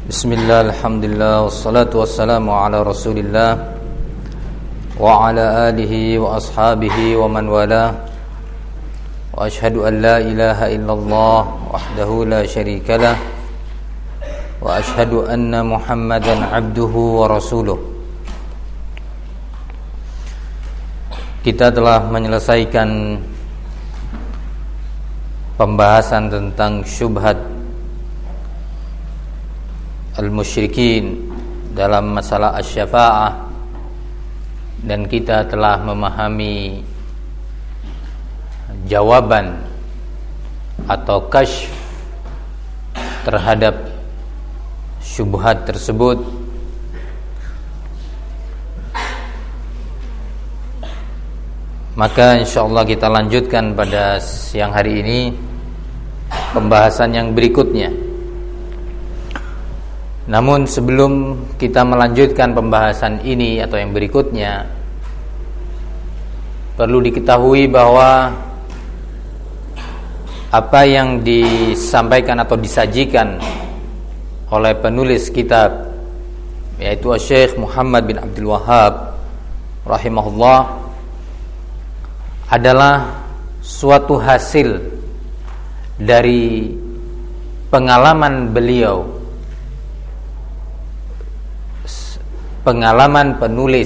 Bismillah, alhamdulillah, wassalatu wassalamu ala rasulillah wa ala alihi wa ashabihi wa man wala. Wa ashhadu an la ilaha illallah wahdahu la syarika lah, wa ashhadu anna Muhammadan abduhu wa rasuluh. Kita telah menyelesaikan pembahasan tentang syubhat al-musyrikin dalam masalah asy-syafa'ah, dan kita telah memahami jawaban atau kasyf terhadap syubhat tersebut. Maka insyaallah kita lanjutkan pada siang hari ini pembahasan yang berikutnya. Namun sebelum kita melanjutkan pembahasan ini atau yang berikutnya, perlu diketahui bahwa apa yang disampaikan atau disajikan oleh penulis kitab, yaitu Syekh Muhammad bin Abdul Wahhab rahimahullah, adalah suatu hasil dari pengalaman beliau, pengalaman penulis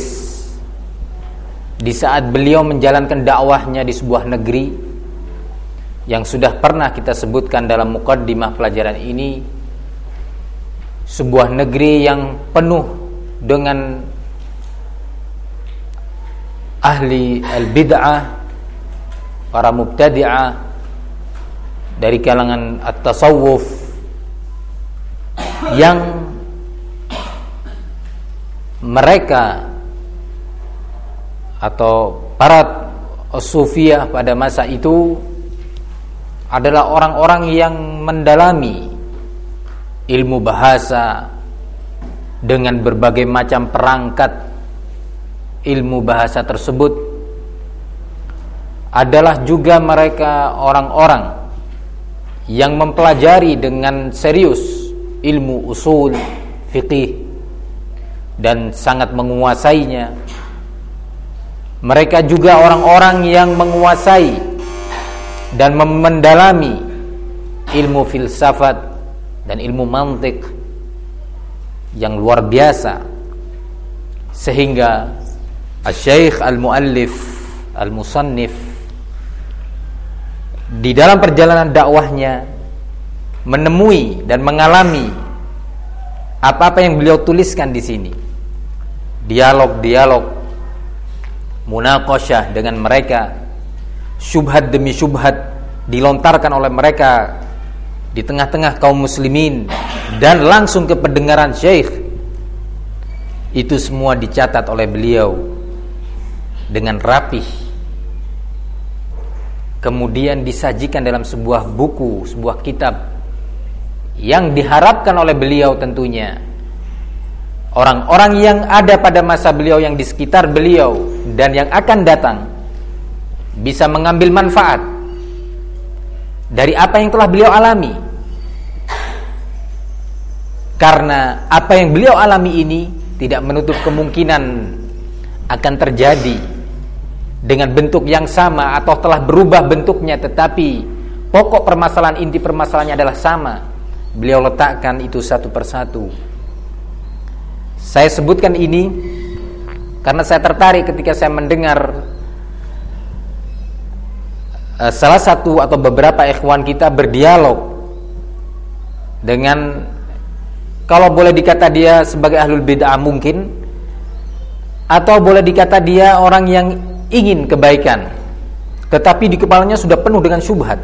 di saat beliau menjalankan dakwahnya di sebuah negeri yang sudah pernah kita sebutkan dalam muqaddimah pelajaran ini, sebuah negeri yang penuh dengan ahli al-bid'ah, para mubtadi'ah dari kalangan at-tasawuf yang mereka atau para sufiyah pada masa itu adalah orang-orang yang mendalami ilmu bahasa dengan berbagai macam perangkat ilmu bahasa tersebut. Adalah juga mereka orang-orang yang mempelajari dengan serius ilmu usul fiqih dan sangat menguasainya. Mereka juga orang-orang yang menguasai dan mendalami ilmu filsafat dan ilmu mantik yang luar biasa, sehingga Asy-Syaikh al-Muallif al-Musannif di dalam perjalanan dakwahnya menemui dan mengalami apa-apa yang beliau tuliskan di sini. Dialog-dialog, munaqasyah dengan mereka, syubhat demi syubhat dilontarkan oleh mereka di tengah-tengah kaum muslimin dan langsung ke pendengaran syekh. Itu semua dicatat oleh beliau dengan rapih, kemudian disajikan dalam sebuah buku, sebuah kitab yang diharapkan oleh beliau tentunya orang-orang yang ada pada masa beliau, yang di sekitar beliau dan yang akan datang bisa mengambil manfaat dari apa yang telah beliau alami. Karena apa yang beliau alami ini tidak menutup kemungkinan akan terjadi dengan bentuk yang sama atau telah berubah bentuknya, tetapi pokok permasalahan, inti permasalahannya adalah sama. Beliau letakkan itu satu persatu. Saya sebutkan ini karena saya tertarik ketika saya mendengar salah satu atau beberapa ikhwan kita berdialog dengan, kalau boleh dikata dia sebagai ahlul bid'ah mungkin, atau boleh dikata dia orang yang ingin kebaikan, tetapi di kepalanya sudah penuh dengan syubhat.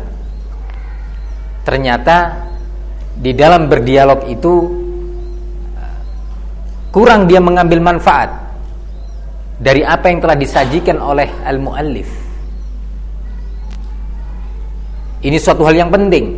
Ternyata di dalam berdialog itu kurang dia mengambil manfaat dari apa yang telah disajikan oleh al-muallif. Ini suatu hal yang penting.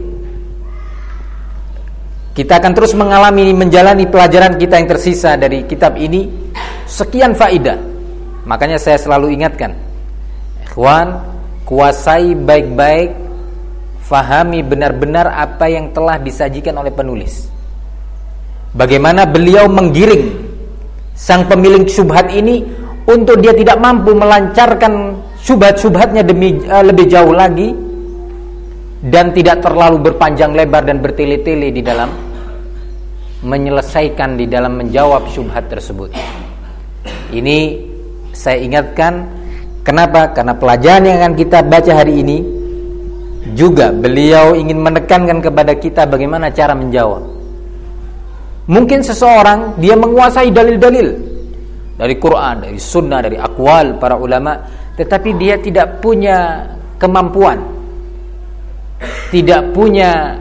Kita akan terus menjalani pelajaran kita yang tersisa dari kitab ini, sekian faidah. Makanya saya selalu ingatkan, ikhwan, kuasai baik-baik, fahami benar-benar apa yang telah disajikan oleh penulis. Bagaimana beliau menggiring sang pemilik syubhat ini untuk dia tidak mampu melancarkan syubhat-syubhatnya lebih jauh lagi, dan tidak terlalu berpanjang lebar dan bertele-tele di dalam menyelesaikan, di dalam menjawab syubhat tersebut. Ini saya ingatkan, kenapa? Karena pelajaran yang akan kita baca hari ini juga beliau ingin menekankan kepada kita bagaimana cara menjawab. Mungkin seseorang dia menguasai dalil-dalil dari Quran, dari Sunnah, dari aqwal para ulama, tetapi dia tidak punya kemampuan, tidak punya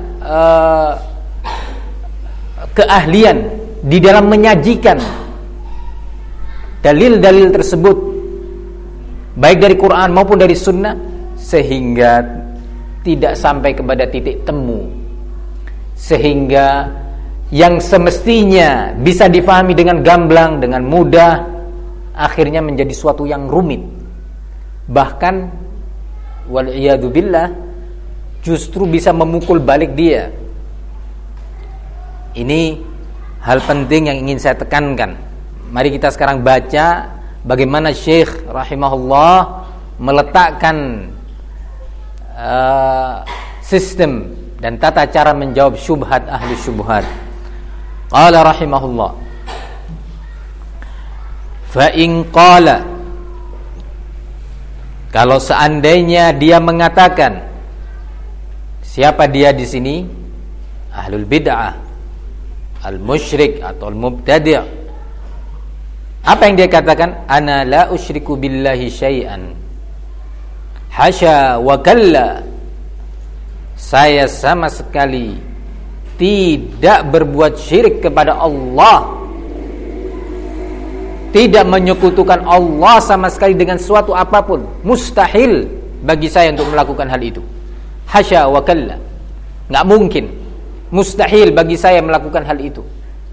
keahlian di dalam menyajikan dalil-dalil tersebut, baik dari Quran maupun dari Sunnah, sehingga tidak sampai kepada titik temu, sehingga yang semestinya bisa difahami dengan gamblang, dengan mudah, akhirnya menjadi suatu yang rumit. Bahkan wal'iyadzubillah, justru bisa memukul balik dia. Ini hal penting yang ingin saya tekankan. Mari kita sekarang baca bagaimana Syekh rahimahullah meletakkan sistem dan tata cara menjawab syubhat ahli syubhat. Qala rahimahullah, fa in qala, kalau seandainya dia mengatakan, siapa dia di sini? Ahlul bid'ah, al-musyrik atau al-mubtadi'. Apa yang dia katakan? Ana la usyriku billahi syai'an, hasya wa kalla, saya sama sekali tidak berbuat syirik kepada Allah, tidak menyekutukan Allah sama sekali dengan suatu apapun. Mustahil bagi saya untuk melakukan hal itu. Hasya wa kalla, nggak mungkin, mustahil bagi saya melakukan hal itu.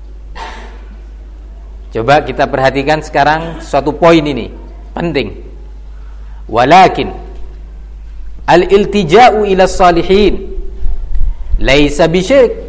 Coba kita perhatikan sekarang suatu poin ini penting. Walakin al-iltija'u ila salihin laisa bisyirik.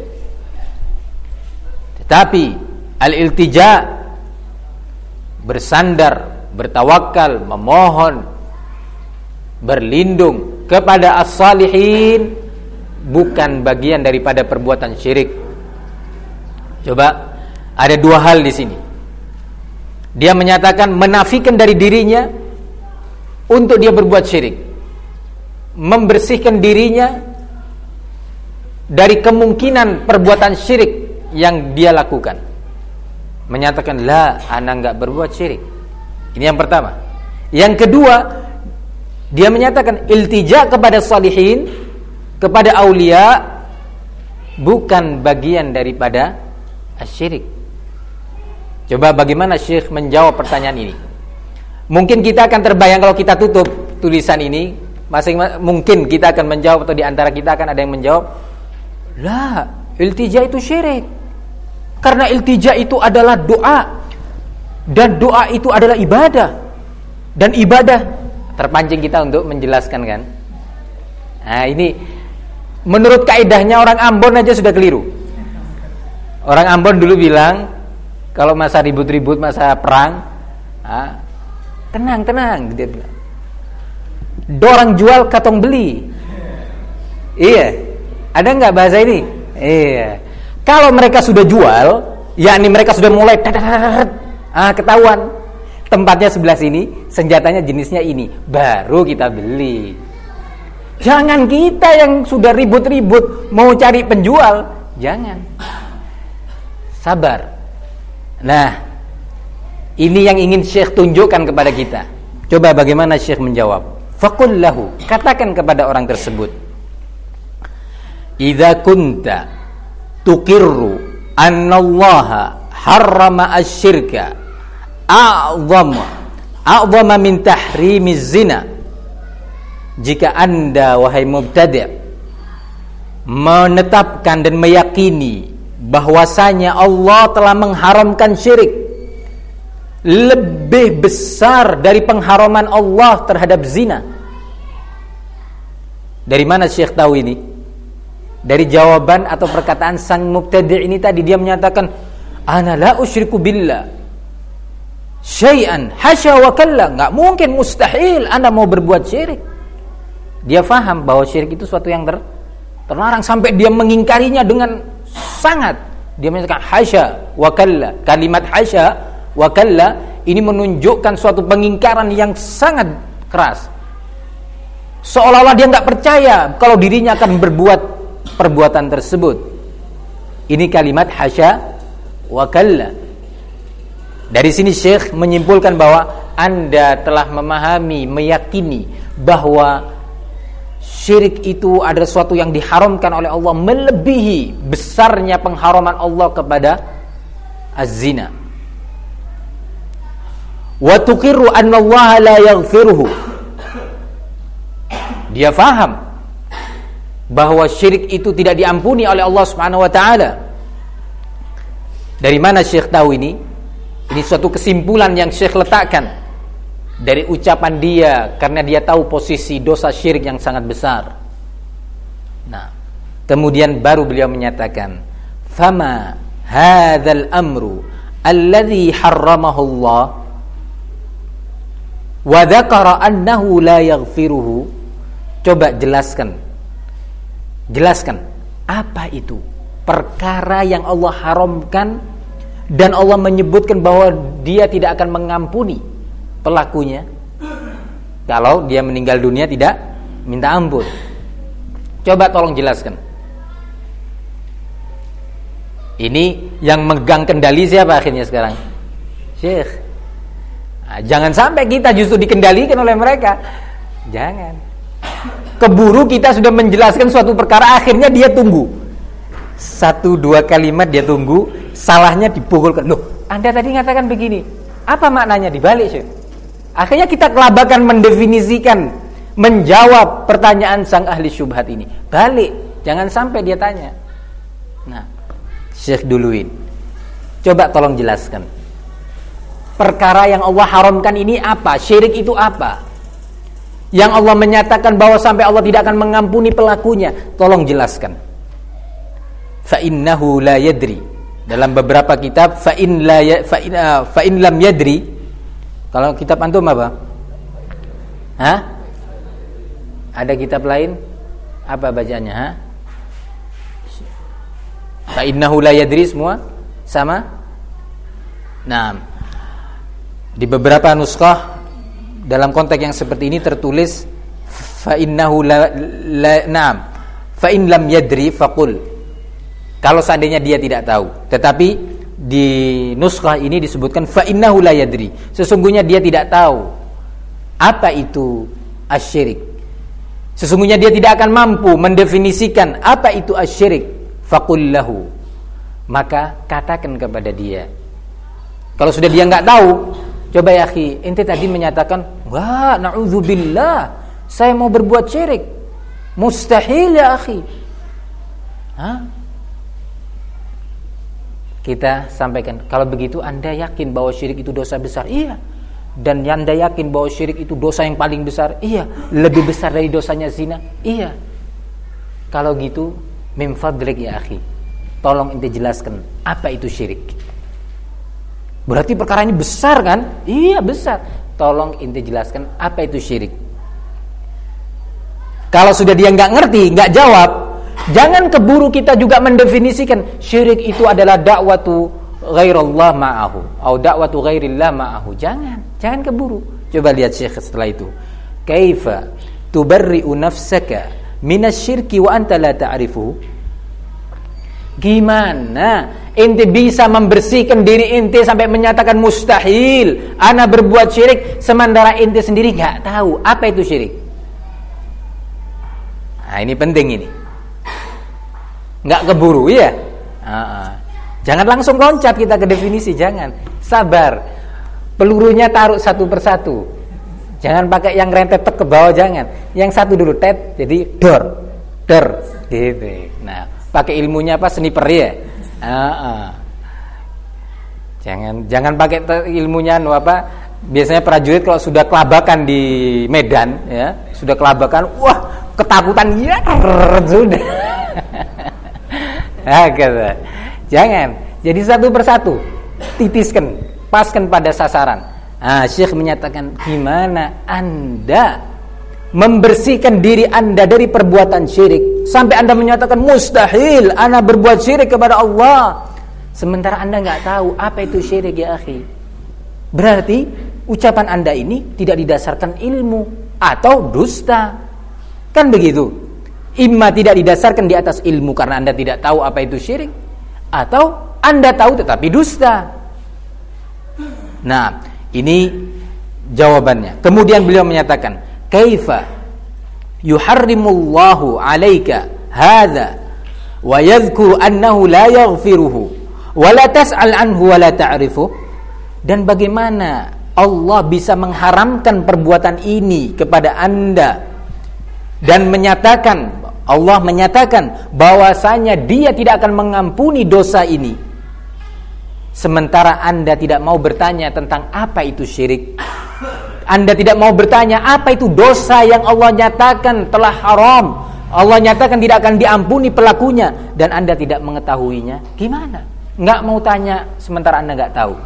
Tetapi al-iltija', bersandar, bertawakal, memohon, berlindung kepada as-salihin, bukan bagian daripada perbuatan syirik. Coba, ada dua hal di sini. Dia menyatakan menafikan dari dirinya untuk dia berbuat syirik, membersihkan dirinya dari kemungkinan perbuatan syirik yang dia lakukan. Menyatakan la, ana enggak berbuat syirik. Ini yang pertama. Yang kedua, dia menyatakan iltija kepada salihin, kepada aulia, bukan bagian daripada asyirik. Coba bagaimana Syekh menjawab pertanyaan ini? Mungkin kita akan terbayang kalau kita tutup tulisan ini, mungkin kita akan menjawab, atau di antara kita akan ada yang menjawab, la, iltija itu syirik. Karena iltija itu adalah doa, dan doa itu adalah ibadah, dan ibadah, terpancing kita untuk menjelaskan kan. Nah ini menurut kaidahnya orang Ambon aja sudah keliru. Orang Ambon dulu bilang, kalau masa ribut-ribut, masa perang, tenang, dia bilang, dorang jual katong beli. Iya, ada nggak bahasa ini? Iya. Kalau mereka sudah jual, yakni mereka sudah mulai ketahuan tempatnya sebelah sini, senjatanya jenisnya ini, baru kita beli. Jangan kita yang sudah ribut-ribut mau cari penjual, jangan. Sabar. Nah, ini yang ingin Syekh tunjukkan kepada kita. Coba bagaimana Syekh menjawab. Faqul lahu, katakan kepada orang tersebut, idza kunta tuqirru annallaha harrama asy-syirka a'zama min tahrimiz zina. Jika Anda wahai mubtadi' menetapkan dan meyakini bahwasanya Allah telah mengharamkan syirik lebih besar dari pengharaman Allah terhadap zina. Dari mana Syekh tahu ini? Dari jawaban atau perkataan sang mubtadi' ini tadi. Dia menyatakan Ana la usyriku billah syai'an hasya wa kalla. Enggak mungkin, mustahil Anda mau berbuat syirik. Dia faham bahwa syirik itu suatu yang terlarang sampai dia mengingkarinya dengan sangat. Dia menyatakan hasya wa kalla. Kalimat hasya wa kalla ini menunjukkan suatu pengingkaran yang sangat keras. Seolah-olah dia enggak percaya kalau dirinya akan berbuat perbuatan tersebut. Ini kalimat hasya wa kalla. Dari sini Syekh menyimpulkan bahwa Anda telah memahami, meyakini bahwa syirik itu adalah sesuatu yang diharamkan oleh Allah, melebihi besarnya pengharaman Allah kepada az-zina. Wa tuqirru anna Allah la yaghfiruhu. Dia faham bahwa syirik itu tidak diampuni oleh Allah Subhanahu wa taala. Dari mana Syekh tahu ini? Ini suatu kesimpulan yang Syekh letakkan dari ucapan dia, karena dia tahu posisi dosa syirik yang sangat besar. Nah, kemudian baru beliau menyatakan, "Fama hadzal amru alladhi harramahu Allah wa dzakara annahu la yaghfiruhu." Coba jelaskan apa itu perkara yang Allah haramkan dan Allah menyebutkan bahwa dia tidak akan mengampuni pelakunya kalau dia meninggal dunia tidak minta ampun. Coba tolong jelaskan. Ini yang megang kendali siapa akhirnya sekarang? Syekh. Nah, jangan sampai kita justru dikendalikan oleh mereka. Jangan. Keburu kita sudah menjelaskan suatu perkara, akhirnya dia tunggu 1-2 kalimat, dia tunggu, salahnya dipukulkan. Loh, Anda tadi mengatakan begini, apa maknanya dibalik, Syekh? Akhirnya kita kelabakan mendefinisikan, menjawab pertanyaan sang ahli syubhat ini. Balik, jangan sampai dia tanya. Nah, Syekh duluin, coba tolong jelaskan perkara yang Allah haramkan ini apa? Syirik itu apa? Yang Allah menyatakan bahwa sampai Allah tidak akan mengampuni pelakunya, tolong jelaskan. Fa innahu la yadri. Dalam beberapa kitab fa in lam yadri. Kalau kitab antum apa? Hah? Ada kitab lain? Apa bacaannya, ha? Fa innahu la yadri semua sama? Nah, di beberapa nuskah dalam konteks yang seperti ini tertulis fa innahu fa in lam yadri faqul. Kalau seandainya dia tidak tahu, tetapi di nuskah ini disebutkan fa innahu la yadri. Sesungguhnya dia tidak tahu apa itu asyirik. Sesungguhnya dia tidak akan mampu mendefinisikan apa itu asyirik. Faqul lahu. Maka katakan kepada dia. Kalau sudah dia enggak tahu, coba ya akhi, ente tadi menyatakan, wah, na'udzubillah, saya mau berbuat syirik. Mustahil ya akhi. Hah? Kita sampaikan, kalau begitu Anda yakin bahwa syirik itu dosa besar? Iya. Dan Anda yakin bahwa syirik itu dosa yang paling besar? Iya. Lebih besar dari dosanya zina? Iya. Kalau gitu, min fadlik ya akhi, tolong ente jelaskan apa itu syirik. Berarti perkaranya besar kan? Iya, besar. Tolong ente jelaskan apa itu syirik. Kalau sudah dia nggak ngerti, nggak jawab, jangan keburu kita juga mendefinisikan syirik itu adalah dakwatu ghairallah ma'ahu atau dakwatu ghairillah ma'ahu. Jangan keburu. Coba lihat Syekh setelah itu. Kaifa tubarri'u nafsaka minasyirki wa anta la ta'rifu? Gimana ente bisa membersihkan diri ente sampai menyatakan mustahil ana berbuat syirik, sementara ente sendiri nggak tahu apa itu syirik? Nah, ini penting ini. Nggak keburu ya. Jangan langsung loncat kita ke definisi, jangan. Sabar. Pelurunya taruh satu persatu. Jangan pakai yang rentet ke bawah, jangan. Yang satu dulu tet, jadi dor gitu. Nah, pakai ilmunya apa, sniper ya. Jangan pakai ilmunya apa. Biasanya prajurit kalau sudah kelabakan di medan ya, sudah kelabakan, wah, ketakutan ya, sudah. Gitu. Jadi satu persatu titiskan, paskan pada sasaran. Syekh menyatakan, gimana Anda membersihkan diri Anda dari perbuatan syirik sampai Anda menyatakan mustahil Anda berbuat syirik kepada Allah, sementara Anda nggak tahu apa itu syirik ya akhi. Berarti ucapan Anda ini tidak didasarkan ilmu atau dusta. Kan begitu? Imma tidak didasarkan di atas ilmu karena Anda tidak tahu apa itu syirik, atau Anda tahu tetapi dusta. Nah, ini jawabannya. Kemudian beliau menyatakan, kaifa yuharrimullahu 'alaika hadza wa yadhkuru annahu la yaghfiruhu wa la tas'al anhu wa la ta'rifu. Dan bagaimana Allah bisa mengharamkan perbuatan ini kepada Anda dan Allah menyatakan bahwasanya Dia tidak akan mengampuni dosa ini, sementara Anda tidak mau bertanya tentang apa itu syirik. Anda tidak mau bertanya apa itu dosa yang Allah nyatakan telah haram, Allah nyatakan tidak akan diampuni pelakunya, dan Anda tidak mengetahuinya. Gimana? Nggak mau tanya sementara Anda nggak tahu.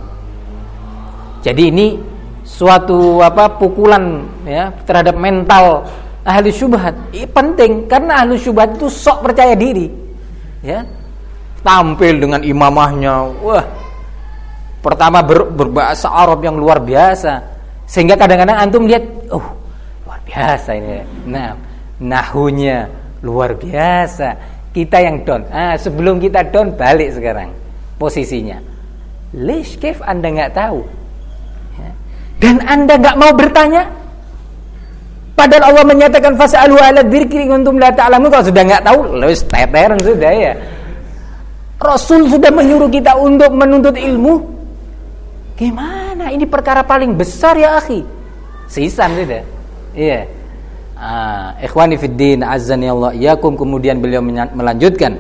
Jadi ini suatu pukulan ya terhadap mental ahli syubhat. Ini penting karena ahli syubhat itu sok percaya diri. Ya. Tampil dengan imamahnya. Wah. Pertama berbahasa Arab yang luar biasa, sehingga kadang-kadang antum lihat, luar biasa ini. Nah, nahunya luar biasa. Kita yang down. Sebelum kita down, balik sekarang posisinya. Lish kif Anda nggak tahu? Ya. Dan Anda nggak mau bertanya? Padahal Allah menyatakan fas'alu ala dzikri kuntum la ta'lamun. Kalau sudah nggak tahu, lewis teteran sudah ya. Rasul sudah menyuruh kita untuk menuntut ilmu. Gimana? Ini perkara paling besar ya akhi. Sisan sudah. Iya. Ikhwani fid din, azzani Allah iyyakum. Kemudian beliau melanjutkan,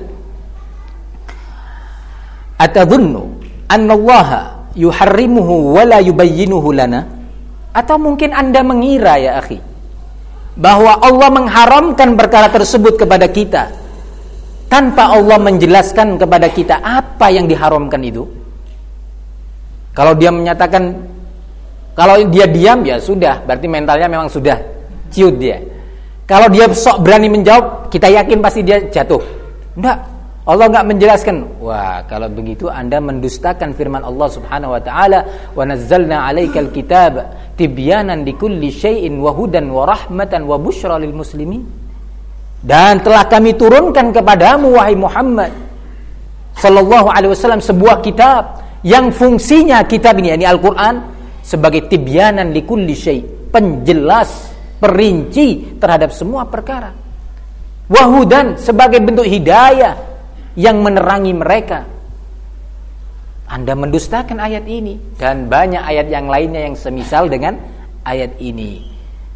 atadhunnu anna Allah yuharrimuhu wa la yubayyinuhu lana? Atau mungkin Anda mengira ya akhi bahwa Allah mengharamkan perkara tersebut kepada kita tanpa Allah menjelaskan kepada kita apa yang diharamkan itu? Kalau dia menyatakan, kalau dia diam ya sudah, berarti mentalnya memang sudah ciut dia. Kalau dia sok berani menjawab, kita yakin pasti dia jatuh. Enggak, Allah enggak menjelaskan. Wah, kalau begitu Anda mendustakan firman Allah Subhanahu wa taala, "Wa nazzalna 'alaikal kitaba tibyanan likulli syai'in wa hudan wa rahmatan wa busyra lil muslimin." Dan telah kami turunkan kepadamu wahai Muhammad sallallahu alaihi wasallam sebuah kitab yang fungsinya kitab ini, yakni Al-Quran, sebagai tibyanan likulli syai', penjelas, perinci terhadap semua perkara. Wahudan, sebagai bentuk hidayah yang menerangi mereka. Anda mendustakan ayat ini dan banyak ayat yang lainnya yang semisal dengan ayat ini.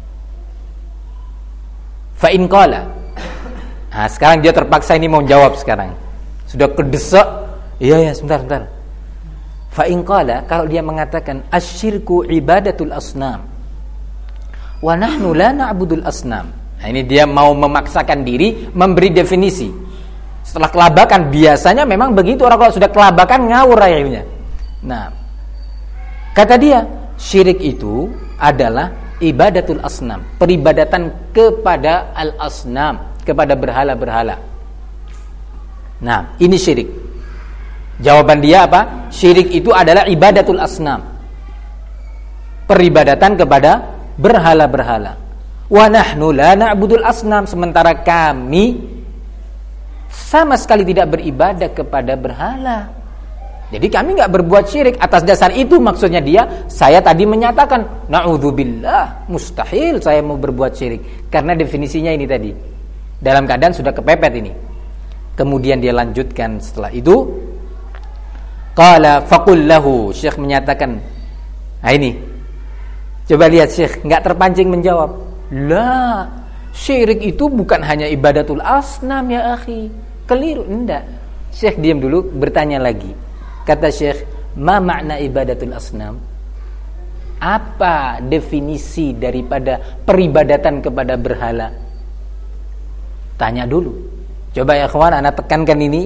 Fa in qala. Sekarang dia terpaksa ini mau jawab sekarang. Sudah kedesak. Iya sebentar. Fa in qala, kalau dia mengatakan asyirku ibadatul asnam wa nahnu la na'budul asnam. Nah, ini dia mau memaksakan diri memberi definisi. Setelah kelabakan, biasanya memang begitu, orang kalau sudah kelabakan ngawur akhirnya. Nah, kata dia, syirik itu adalah ibadatul asnam, peribadatan kepada al-asnam, kepada berhala-berhala. Nah, ini syirik. Jawaban dia apa? Syirik itu adalah ibadatul asnam, peribadatan kepada berhala-berhala. Wa nahnu la na'budul asnam, sementara kami sama sekali tidak beribadah kepada berhala. Jadi kami enggak berbuat syirik. Atas dasar itu maksudnya dia, saya tadi menyatakan na'udzubillah, mustahil saya mau berbuat syirik, karena definisinya ini tadi. Dalam keadaan sudah kepepet ini. Kemudian dia lanjutkan setelah itu, qala faqul lahu, Syekh menyatakan, nah ini coba lihat Syekh enggak terpancing menjawab, la, syirik itu bukan hanya ibadatul asnam ya akhi, keliru. Enggak. Syekh diam dulu, bertanya lagi. Kata Syekh, ma makna ibadatul asnam? Apa definisi daripada peribadatan kepada berhala? Tanya dulu. Coba ya kawan, anak tekankan ini.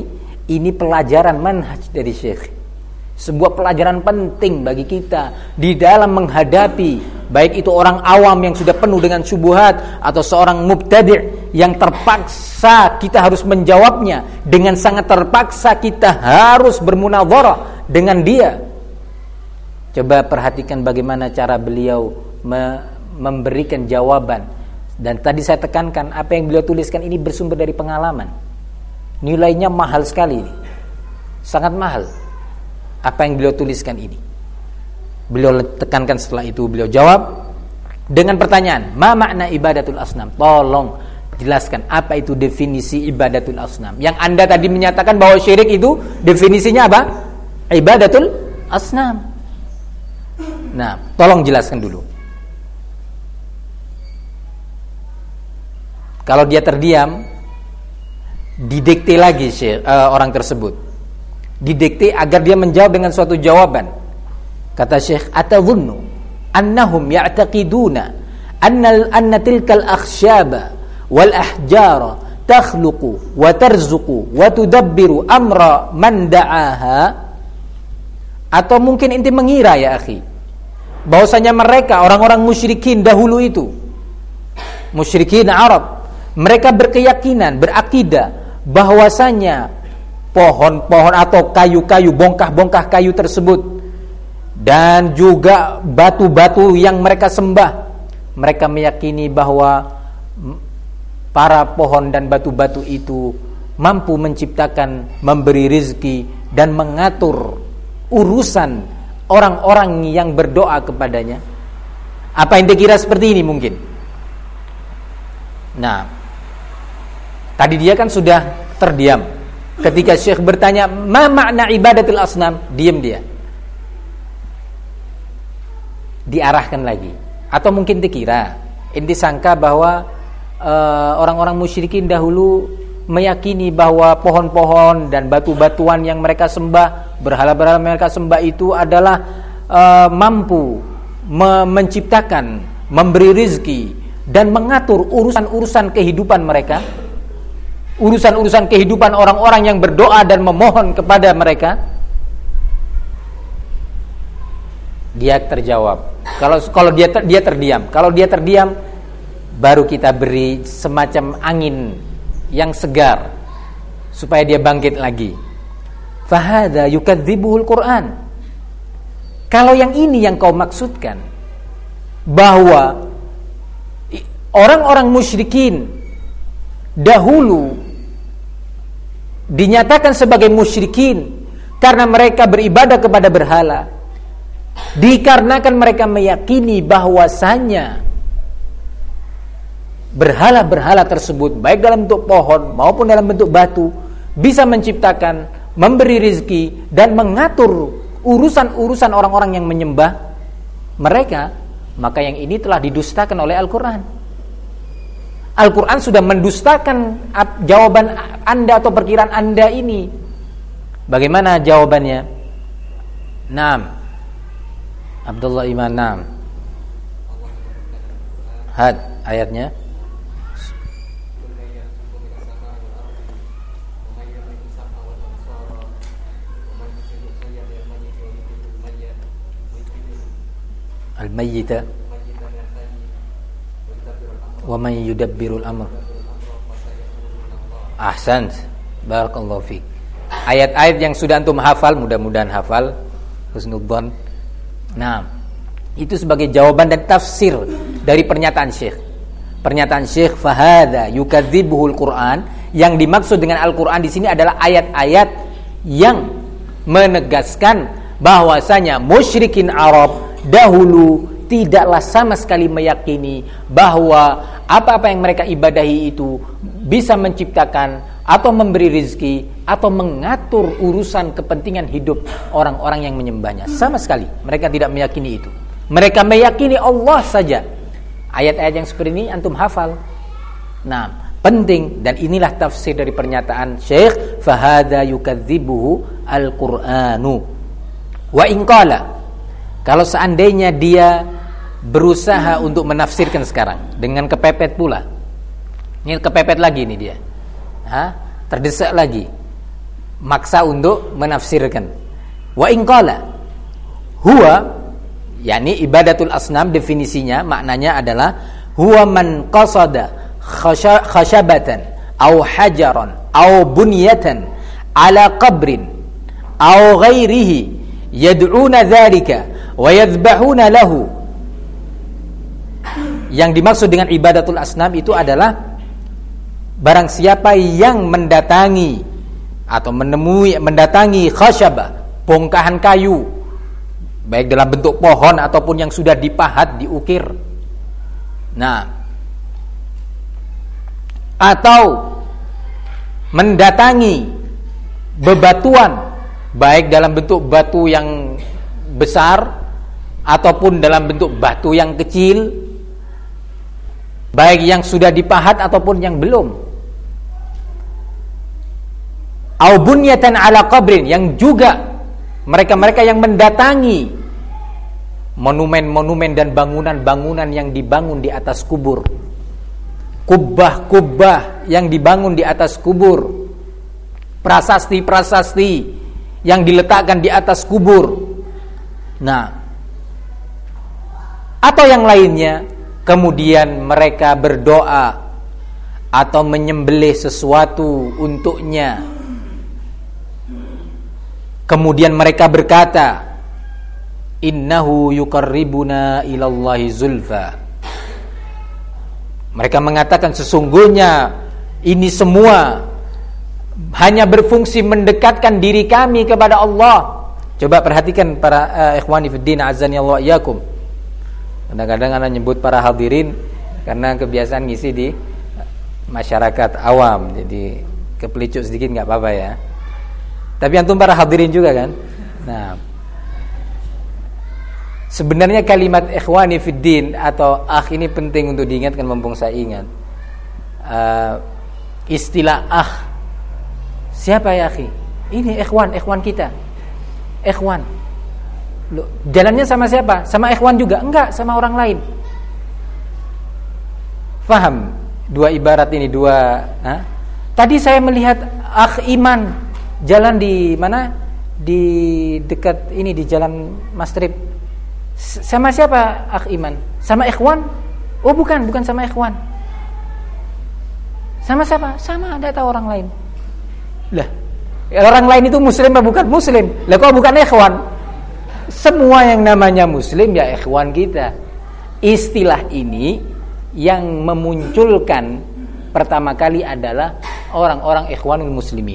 Ini pelajaran manhaj dari Syekh. Sebuah pelajaran penting bagi kita di dalam menghadapi baik itu orang awam yang sudah penuh dengan syubhat atau seorang mubtadi' yang terpaksa kita harus menjawabnya, dengan sangat terpaksa kita harus bermunadharah dengan dia. Coba perhatikan bagaimana cara beliau memberikan jawaban. Dan tadi saya tekankan, apa yang beliau tuliskan ini bersumber dari pengalaman. Nilainya mahal sekali ini. Sangat mahal apa yang beliau tuliskan ini. Beliau tekankan, setelah itu beliau jawab dengan pertanyaan, ma makna ibadatul asnam? Tolong jelaskan apa itu definisi ibadatul asnam. Yang Anda tadi menyatakan bahwa syirik itu definisinya apa? Ibadatul asnam. Nah, tolong jelaskan dulu. Kalau dia terdiam, didikte lagi orang tersebut. Didikte agar dia menjawab dengan suatu jawaban. Kata Syekh, atadhunnu annahum ya'taqiduna anna tilkal akhsyaba wal ahjara takhluqu wa tarzuqu wa tudabbiru amra man da'aha? Atau mungkin inti mengira, ya akhi, bahwasanya mereka orang-orang musyrikin dahulu itu, musyrikin Arab, mereka berkeyakinan, berakidah bahwasanya pohon-pohon atau kayu-kayu, bongkah-bongkah kayu tersebut, dan juga batu-batu yang mereka sembah, mereka meyakini bahwa para pohon dan batu-batu itu mampu menciptakan, memberi rizki, dan mengatur urusan orang-orang yang berdoa kepadanya. Apa yang dikira seperti ini mungkin? Nah, tadi dia kan sudah terdiam. Ketika Syekh bertanya, ma makna ibadatul asnam? Diam dia. Diarahkan lagi. Atau mungkin dikira, inti sangka bahwa orang-orang musyrikin dahulu meyakini bahwa pohon-pohon dan batu-batuan yang mereka sembah, berhala-berhala mereka sembah itu adalah mampu menciptakan, memberi rizki, dan mengatur urusan-urusan kehidupan mereka, urusan-urusan kehidupan orang-orang yang berdoa dan memohon kepada mereka. Dia terjawab. Kalau dia terdiam. Kalau dia terdiam, baru kita beri semacam angin yang segar supaya dia bangkit lagi. Fahadha yukadzibuhul Quran. Kalau yang ini yang kau maksudkan, bahwa orang-orang musyrikin dahulu dinyatakan sebagai musyrikin karena mereka beribadah kepada berhala, dikarenakan mereka meyakini bahwasanya berhala-berhala tersebut, baik dalam bentuk pohon maupun dalam bentuk batu, bisa menciptakan, memberi rizki, dan mengatur urusan-urusan orang-orang yang menyembah mereka. Maka yang ini telah didustakan oleh Al-Quran. Al-Quran sudah mendustakan jawaban Anda atau perkiraan Anda ini. Bagaimana jawabannya? Naam, Abdullah Iman, naam. Had ayatnya. Al-mayyita wa man yudabbirul amr. Ahsant, barakallahu fiik. Ayat-ayat yang sudah antum hafal, mudah-mudahan hafal, husnudzan. Nah, itu sebagai jawaban dan tafsir dari pernyataan Syekh. Pernyataan Syekh, fahadha yukadzibuhul Quran, yang dimaksud dengan Al-Quran di sini adalah ayat-ayat yang menegaskan bahwasanya musyrikin Arab dahulu tidaklah sama sekali meyakini bahwa apa-apa yang mereka ibadahi itu bisa menciptakan atau memberi rizki atau mengatur urusan kepentingan hidup orang-orang yang menyembahnya. Sama sekali mereka tidak meyakini itu. Mereka meyakini Allah saja. Ayat-ayat yang seperti ini antum hafal. Nah, penting, dan inilah tafsir dari pernyataan Syekh, fahadha yukadzibuhu al-Qur'anu wa in qala. Kalau seandainya dia berusaha untuk menafsirkan sekarang dengan kepepet pula. Ini kepepet lagi nih dia. Terdesak lagi. maksa untuk menafsirkan. Wa in qala huwa, yakni ibadatul asnam definisinya maknanya adalah huwa man qasada khashabatan aw hajaran aw bunyatan ala qabrin aw ghairihi yad'una dzalika wa yadhbahuna lahu. Yang dimaksud dengan ibadatul asnam itu adalah barang siapa yang mendatangi atau mendatangi khasyabah, bongkahan kayu, baik dalam bentuk pohon ataupun yang sudah dipahat, diukir. Nah, atau mendatangi bebatuan, baik dalam bentuk batu yang besar ataupun dalam bentuk batu yang kecil, baik yang sudah dipahat ataupun yang belum. Au bunyatan ala qabrin, yang juga mereka-mereka yang mendatangi monumen-monumen dan bangunan-bangunan yang dibangun di atas kubur, kubah-kubah yang dibangun di atas kubur, prasasti-prasasti yang diletakkan di atas kubur. Nah, atau yang lainnya, kemudian mereka berdoa atau menyembelih sesuatu untuknya. Kemudian mereka berkata, innahu yuqarribuna ilallahi zulfa. Mereka mengatakan sesungguhnya ini semua hanya berfungsi mendekatkan diri kami kepada Allah. Coba perhatikan para ikhwani fiddin azani Allah iyyakum. Kadang-kadang ana nyebut para hadirin karena kebiasaan ngisi di masyarakat awam, jadi kepelicuk sedikit enggak apa-apa ya. Tapi antum para hadirin juga kan. Nah, sebenarnya kalimat ikhwani fiddin atau akh ini penting untuk diingatkan, mumpung saya ingat. Istilah akh, siapa ya akhi? Ini ikhwan kita. Ikhwan. Loh, jalannya sama siapa? Sama ikhwan juga? Enggak, sama orang lain. Faham dua ibarat ini, dua. Tadi saya melihat akh iman jalan di mana? Di dekat ini, di jalan Mastrip. Sama siapa akh iman? Sama ikhwan? Oh bukan sama ikhwan. Sama siapa? Sama, ada tahu orang lain. Lah, orang lain itu muslim atau bukan muslim? Lah kok bukan ikhwan? Semua yang namanya muslim ya ikhwan kita. Istilah ini yang memunculkan pertama kali adalah orang-orang ikhwanul muslimin.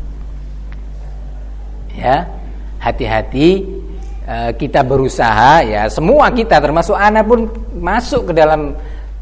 Ya, hati-hati, kita berusaha ya, semua kita termasuk anak pun masuk ke dalam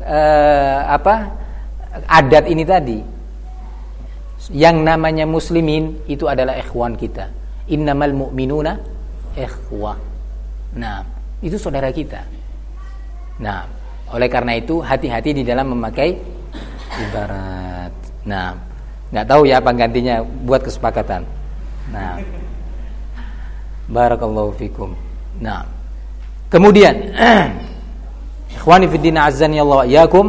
adat ini tadi. Yang namanya muslimin itu adalah ikhwan kita. Innamal mu'minuna ikhwah. Nah, itu saudara kita. Nah, oleh karena itu hati-hati di dalam memakai ibarat. Nah, nggak tahu ya apa gantinya buat kesepakatan. Nah, barakallahu fikum. Nah, kemudian ikhwani fiddin azani Allah wa iyyakum,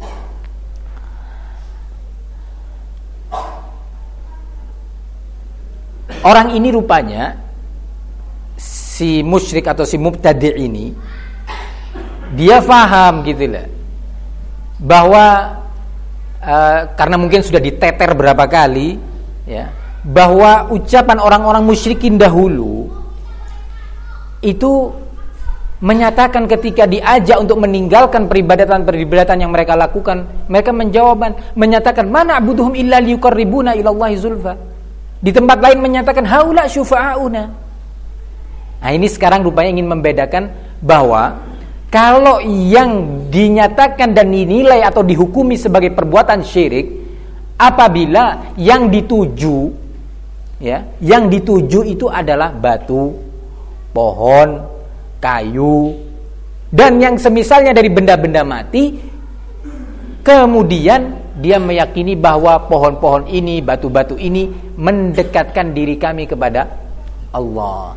orang ini rupanya si musyrik atau si mubtadi' ini dia faham gitu lah bahwa karena mungkin sudah diteter berapa kali ya, bahwa ucapan orang-orang musyrikin dahulu itu menyatakan ketika diajak untuk meninggalkan peribadatan yang mereka lakukan, mereka menyatakan mana abuduhum illa liyuqarribuna ilallahi zulfa. Di tempat lain menyatakan haula syufa'auna. Nah, ini sekarang rupanya ingin membedakan bahwa kalau yang dinyatakan dan dinilai atau dihukumi sebagai perbuatan syirik apabila yang dituju ya, yang dituju itu adalah batu, pohon, kayu, dan yang semisalnya dari benda-benda mati, kemudian dia meyakini bahwa pohon-pohon ini, batu-batu ini mendekatkan diri kami kepada Allah.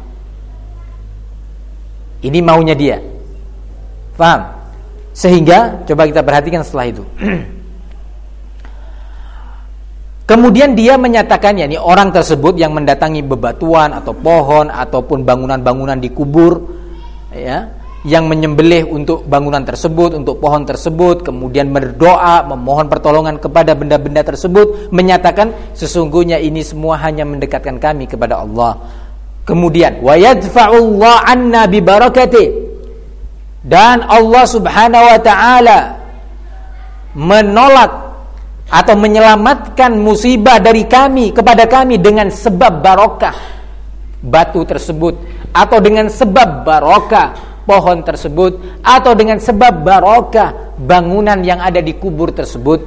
Ini maunya dia. Paham? Sehingga coba kita perhatikan setelah itu. Kemudian dia menyatakannya, ini orang tersebut yang mendatangi bebatuan atau pohon ataupun bangunan-bangunan di kubur, ya, yang menyembelih untuk bangunan tersebut, untuk pohon tersebut, kemudian berdoa, memohon pertolongan kepada benda-benda tersebut, menyatakan sesungguhnya ini semua hanya mendekatkan kami kepada Allah. Kemudian wa yadfa'ullahu 'anna bi barakati, dan Allah Subhanahu wa taala menolak atau menyelamatkan musibah dari kami kepada kami dengan sebab barokah batu tersebut, atau dengan sebab barokah pohon tersebut, atau dengan sebab barokah bangunan yang ada di kubur tersebut.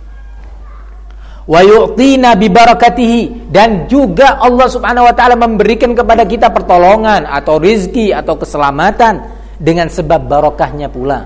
Wa yu'tina bi barakatihi, dan juga Allah Subhanahu wa taala memberikan kepada kita pertolongan atau rizki atau keselamatan dengan sebab barokahnya pula.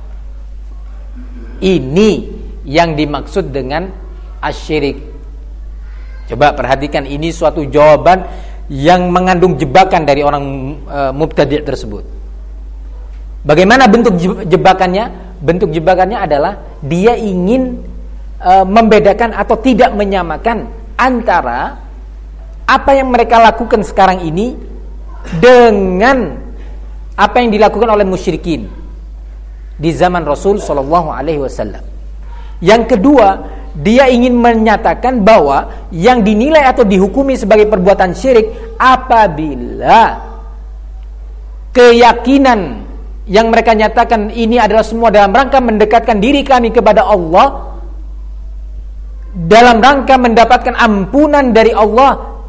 Ini yang dimaksud dengan asyirik. Coba perhatikan, ini suatu jawaban yang mengandung jebakan dari orang mubtadi' tersebut. Bagaimana bentuk jebakannya? Bentuk jebakannya adalah dia ingin membedakan atau tidak menyamakan antara apa yang mereka lakukan sekarang ini dengan apa yang dilakukan oleh musyrikin di zaman Rasul sallallahu alaihi wasallam. Yang kedua, dia ingin menyatakan bahwa yang dinilai atau dihukumi sebagai perbuatan syirik apabila keyakinan yang mereka nyatakan ini adalah semua dalam rangka mendekatkan diri kami kepada Allah, dalam rangka mendapatkan ampunan dari Allah,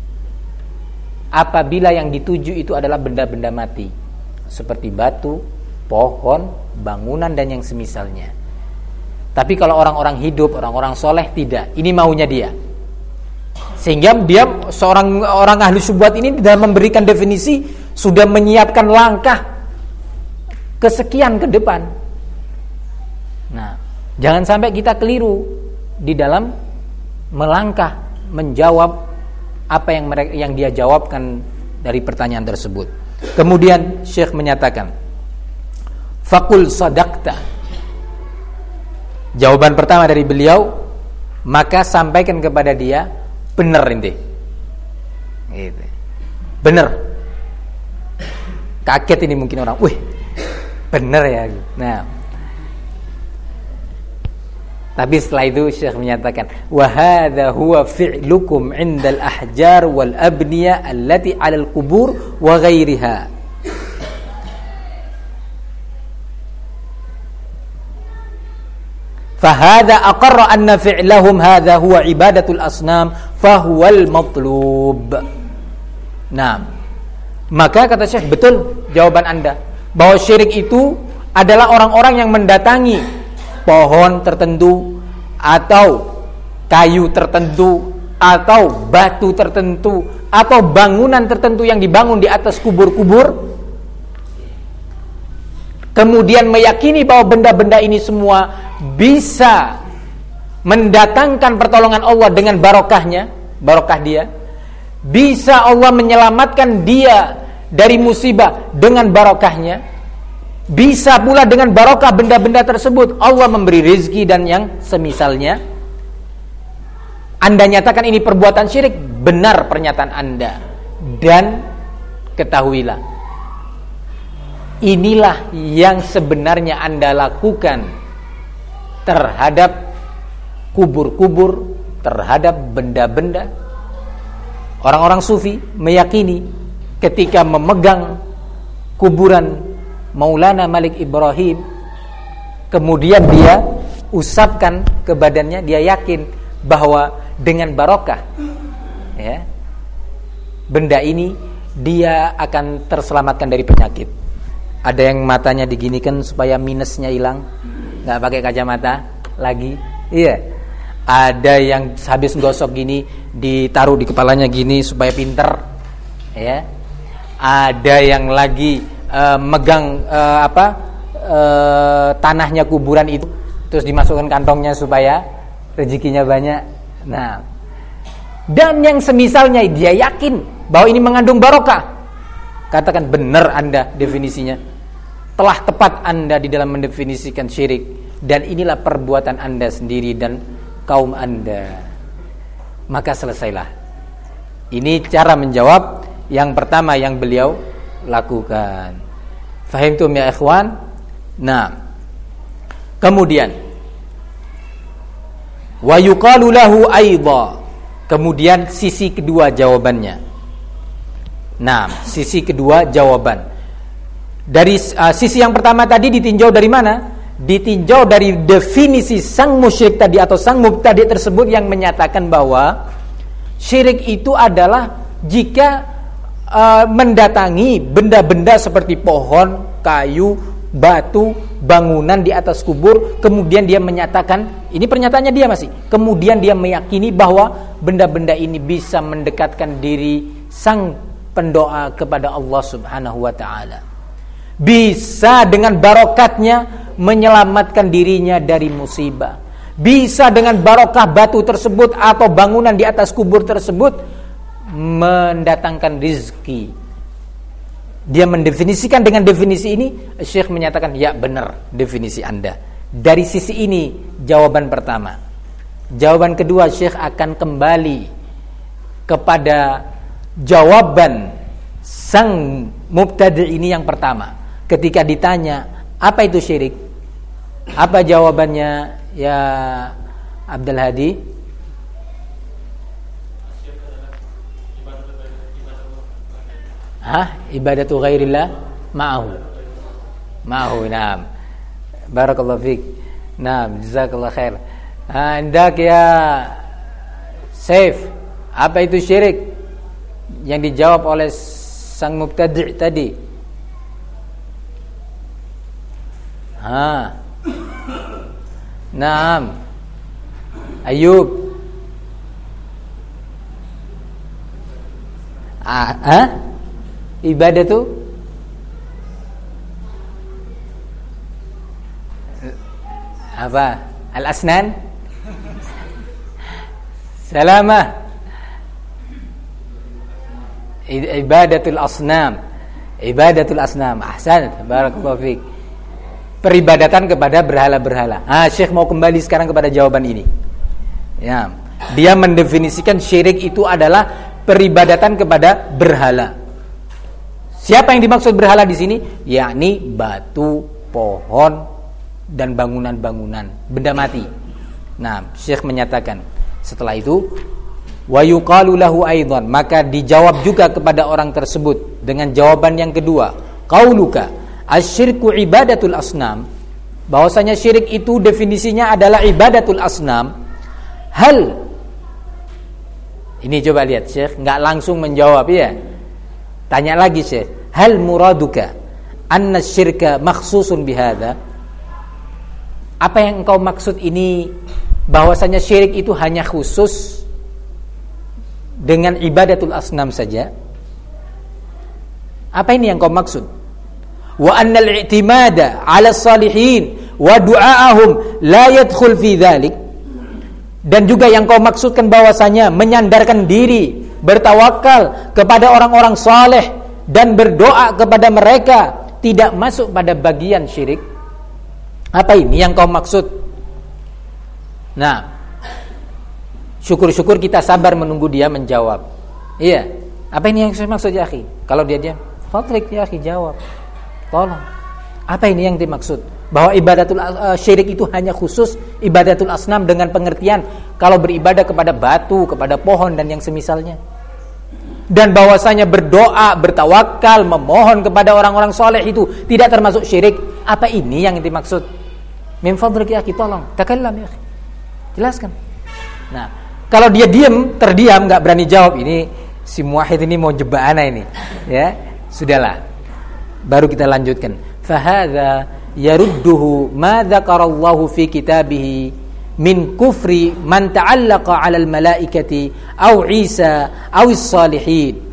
apabila yang dituju itu adalah benda-benda mati seperti batu, pohon, bangunan dan yang semisalnya. Tapi kalau orang-orang hidup, orang-orang soleh tidak. Ini maunya dia. Sehingga dia seorang orang ahli syubhat ini dalam memberikan definisi sudah menyiapkan langkah kesekian ke depan. Nah, jangan sampai kita keliru di dalam melangkah menjawab apa yang dia jawabkan dari pertanyaan tersebut. Kemudian Syekh menyatakan, faqul sadaqta. Jawaban pertama dari beliau, maka sampaikan kepada dia, benar ini, gitu. Benar. Kaget ini mungkin orang, wih, benar ya. Nah, tapi setelah itu Syekh menyatakan, wa hadza huwa fi'lukum 'indal ahjar wal abniya allati 'alal qubur wa ghairiha. Fahada aqarra anna fi'lahum hadha huwa ibadatul asnam fahuwal matlub. Nah, maka kata Syekh, betul jawaban Anda bahwa syirik itu adalah orang-orang yang mendatangi pohon tertentu atau kayu tertentu atau batu tertentu atau bangunan tertentu yang dibangun di atas kubur-kubur, kemudian meyakini bahwa benda-benda ini semua bisa mendatangkan pertolongan Allah dengan barokahnya, barokah dia. Bisa Allah menyelamatkan dia dari musibah dengan barokahnya. Bisa pula dengan barokah benda-benda tersebut Allah memberi rezeki dan yang semisalnya. Anda nyatakan ini perbuatan syirik, benar pernyataan Anda. Dan ketahuilah, inilah yang sebenarnya Anda lakukan terhadap kubur-kubur, terhadap benda-benda. Orang-orang sufi meyakini ketika memegang kuburan Maulana Malik Ibrahim, kemudian dia usapkan ke badannya, dia yakin bahwa dengan barokah, ya, benda ini dia akan terselamatkan dari penyakit. Ada yang matanya diginikan supaya minusnya hilang, nggak pakai kacamata lagi. Iya. Ada yang habis gosok gini ditaruh di kepalanya gini supaya pinter. Ya. Ada yang lagi megang tanahnya kuburan itu terus dimasukkan kantongnya supaya rezekinya banyak. Nah, dan yang semisalnya dia yakin bahwa ini mengandung barokah. Katakan benar Anda definisinya. Telah tepat Anda di dalam mendefinisikan syirik, dan inilah perbuatan Anda sendiri dan kaum Anda. maka selesailah. Ini cara menjawab yang pertama yang beliau lakukan. Fahimtum ya ikhwan? Nah, kemudian wa yuqalu lahu aidha. Kemudian sisi kedua jawabannya. Nah, sisi kedua jawaban. Dari sisi yang pertama tadi ditinjau dari mana? Ditinjau dari definisi sang musyrik tadi atau sang mubtadi' tersebut yang menyatakan bahwa syirik itu adalah jika mendatangi benda-benda seperti pohon, kayu, batu, bangunan di atas kubur, kemudian dia menyatakan, ini pernyataannya dia masih, kemudian dia meyakini bahwa benda-benda ini bisa mendekatkan diri sang pendoa kepada Allah Subhanahu wa ta'ala, bisa dengan barokatnya menyelamatkan dirinya dari musibah, bisa dengan barokah batu tersebut atau bangunan di atas kubur tersebut mendatangkan rizki. Dia mendefinisikan dengan definisi ini. Syekh menyatakan, ya benar definisi Anda. Dari sisi ini jawaban pertama. Jawaban kedua, Syekh akan kembali kepada jawaban sang mubtadi' ini yang pertama. Ketika ditanya, apa itu syirik? Apa jawabannya ya Abdul Hadi? Ibadatu ghairillah ma'ahu. Naam. Barakallahu fiik. Naam, jazakallahu khair. Hendak ya Saif, apa itu syirik? Yang dijawab oleh sang mubtadi' tadi. Naam. Ayub. Ibadah tu apa? Al-asnan? Salamah. Ibadatul asnam. Ibadatul asnam. Ahsan, barakallahu fiik. Peribadatan kepada berhala-berhala. Syekh mau kembali sekarang kepada jawaban ini. Ya, dia mendefinisikan syirik itu adalah peribadatan kepada berhala. Siapa yang dimaksud berhala di sini? Yakni batu, pohon, dan bangunan-bangunan, benda mati. Nah, Syekh menyatakan setelah itu, wa yuqalu lahu aidan, maka dijawab juga kepada orang tersebut dengan jawaban yang kedua. Qauluka asyirku ibadatul asnam, bahwasanya syirik itu definisinya adalah ibadatul asnam. Hal, ini coba lihat, Syekh enggak langsung menjawab ya. Tanya lagi Syekh, hal muraduka anna syirka makhsusun bihadza? Apa yang engkau maksud ini bahwasanya syirik itu hanya khusus dengan ibadatul asnam saja? Apa ini yang kau maksud? Wa annal i'timada 'ala salihin wa du'aahum la yadkhul fi dzalik. Dan juga yang kau maksudkan bahwasanya menyandarkan diri, bertawakal kepada orang-orang saleh dan berdoa kepada mereka tidak masuk pada bagian syirik. Apa ini yang kau maksud? Nah, syukur-syukur kita sabar menunggu dia menjawab. Iya, apa ini yang saya maksud ya akhi? Kalau dia diam, fadlik ya akhi, jawab. Tolong. Apa ini yang dimaksud? Bahwa ibadatul syirik itu hanya khusus ibadatul asnam dengan pengertian kalau beribadah kepada batu, kepada pohon dan yang semisalnya. Dan bahwasanya berdoa, bertawakal, memohon kepada orang-orang soleh itu tidak termasuk syirik. Apa ini yang dimaksud? Min fadlik ya akhi, tolong. Takallam ya akhi. Jelaskan. Nah, kalau dia diam, terdiam, enggak berani jawab, ini si muwahhid ini mau jebak ana ini. Ya, sudahlah. Baru kita lanjutkan. Fahadza yarudduhu ma dzakarallahu fi kitabihi min kufri man ta'allaqa 'alal malaikati aw Isa aw as-salihin.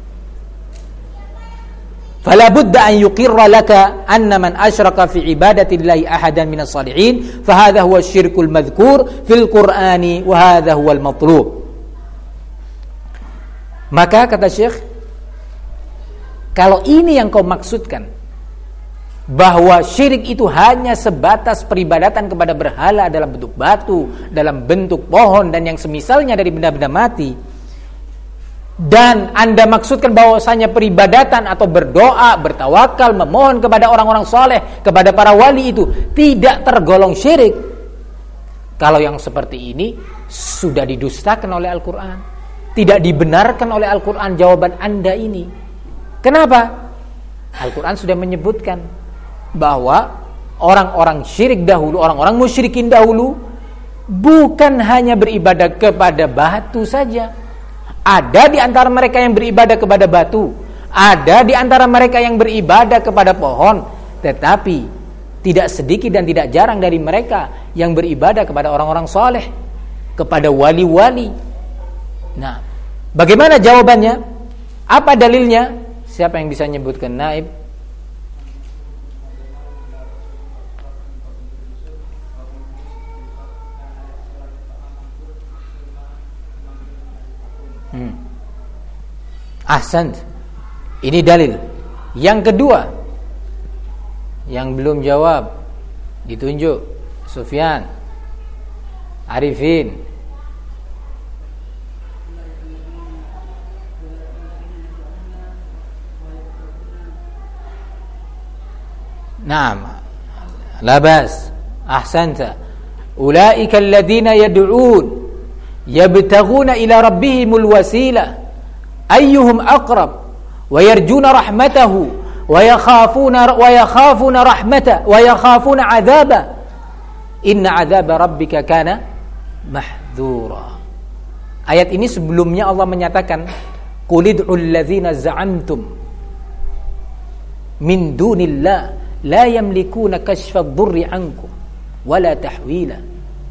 Fala budda an yuqirra laka anna man asyraka fi ibadati llahi ahadan minas salihin fa hadha huwa asy-syirkul madhkur fil Qur'ani wa hadha huwal matlub. Maka kata Syekh, kalau ini yang kau maksudkan, bahwa syirik itu hanya sebatas peribadatan kepada berhala dalam bentuk batu, dalam bentuk pohon dan yang semisalnya dari benda-benda mati, dan Anda maksudkan bahwasanya peribadatan atau berdoa, bertawakal, memohon kepada orang-orang soleh, kepada para wali itu tidak tergolong syirik, kalau yang seperti ini sudah didustakan oleh Al-Quran, tidak dibenarkan oleh Al-Quran jawaban Anda ini. Kenapa? Al-Quran sudah menyebutkan bahwa orang-orang syirik dahulu, orang-orang musyrikin dahulu bukan hanya beribadah kepada batu saja. Ada di antara mereka yang beribadah kepada batu, ada di antara mereka yang beribadah kepada pohon, tetapi tidak sedikit dan tidak jarang dari mereka yang beribadah kepada orang-orang soleh, kepada wali-wali. Nah, bagaimana jawabannya? Apa dalilnya? Siapa yang bisa menyebutkan? Naib? Ahsan. Ini dalil. Yang kedua, yang belum jawab, ditunjuk. Sufyan, Arifin. Naam. Labas. Ahsanta. Ulaika alladhina yad'un yabtaghuna ila rabbihimul wasilah ayyuhum aqrab wa yarjuna rahmatahu wa yakhafuna rahmatahu wa yakhafuna 'adzaba inna 'adzaba rabbika kana mahdhura. Ayat ini sebelumnya Allah menyatakan qulid'ul ladzina za'amtum min dunillah la yamlikuna kashfa ad-durri 'ankum wala tahwila.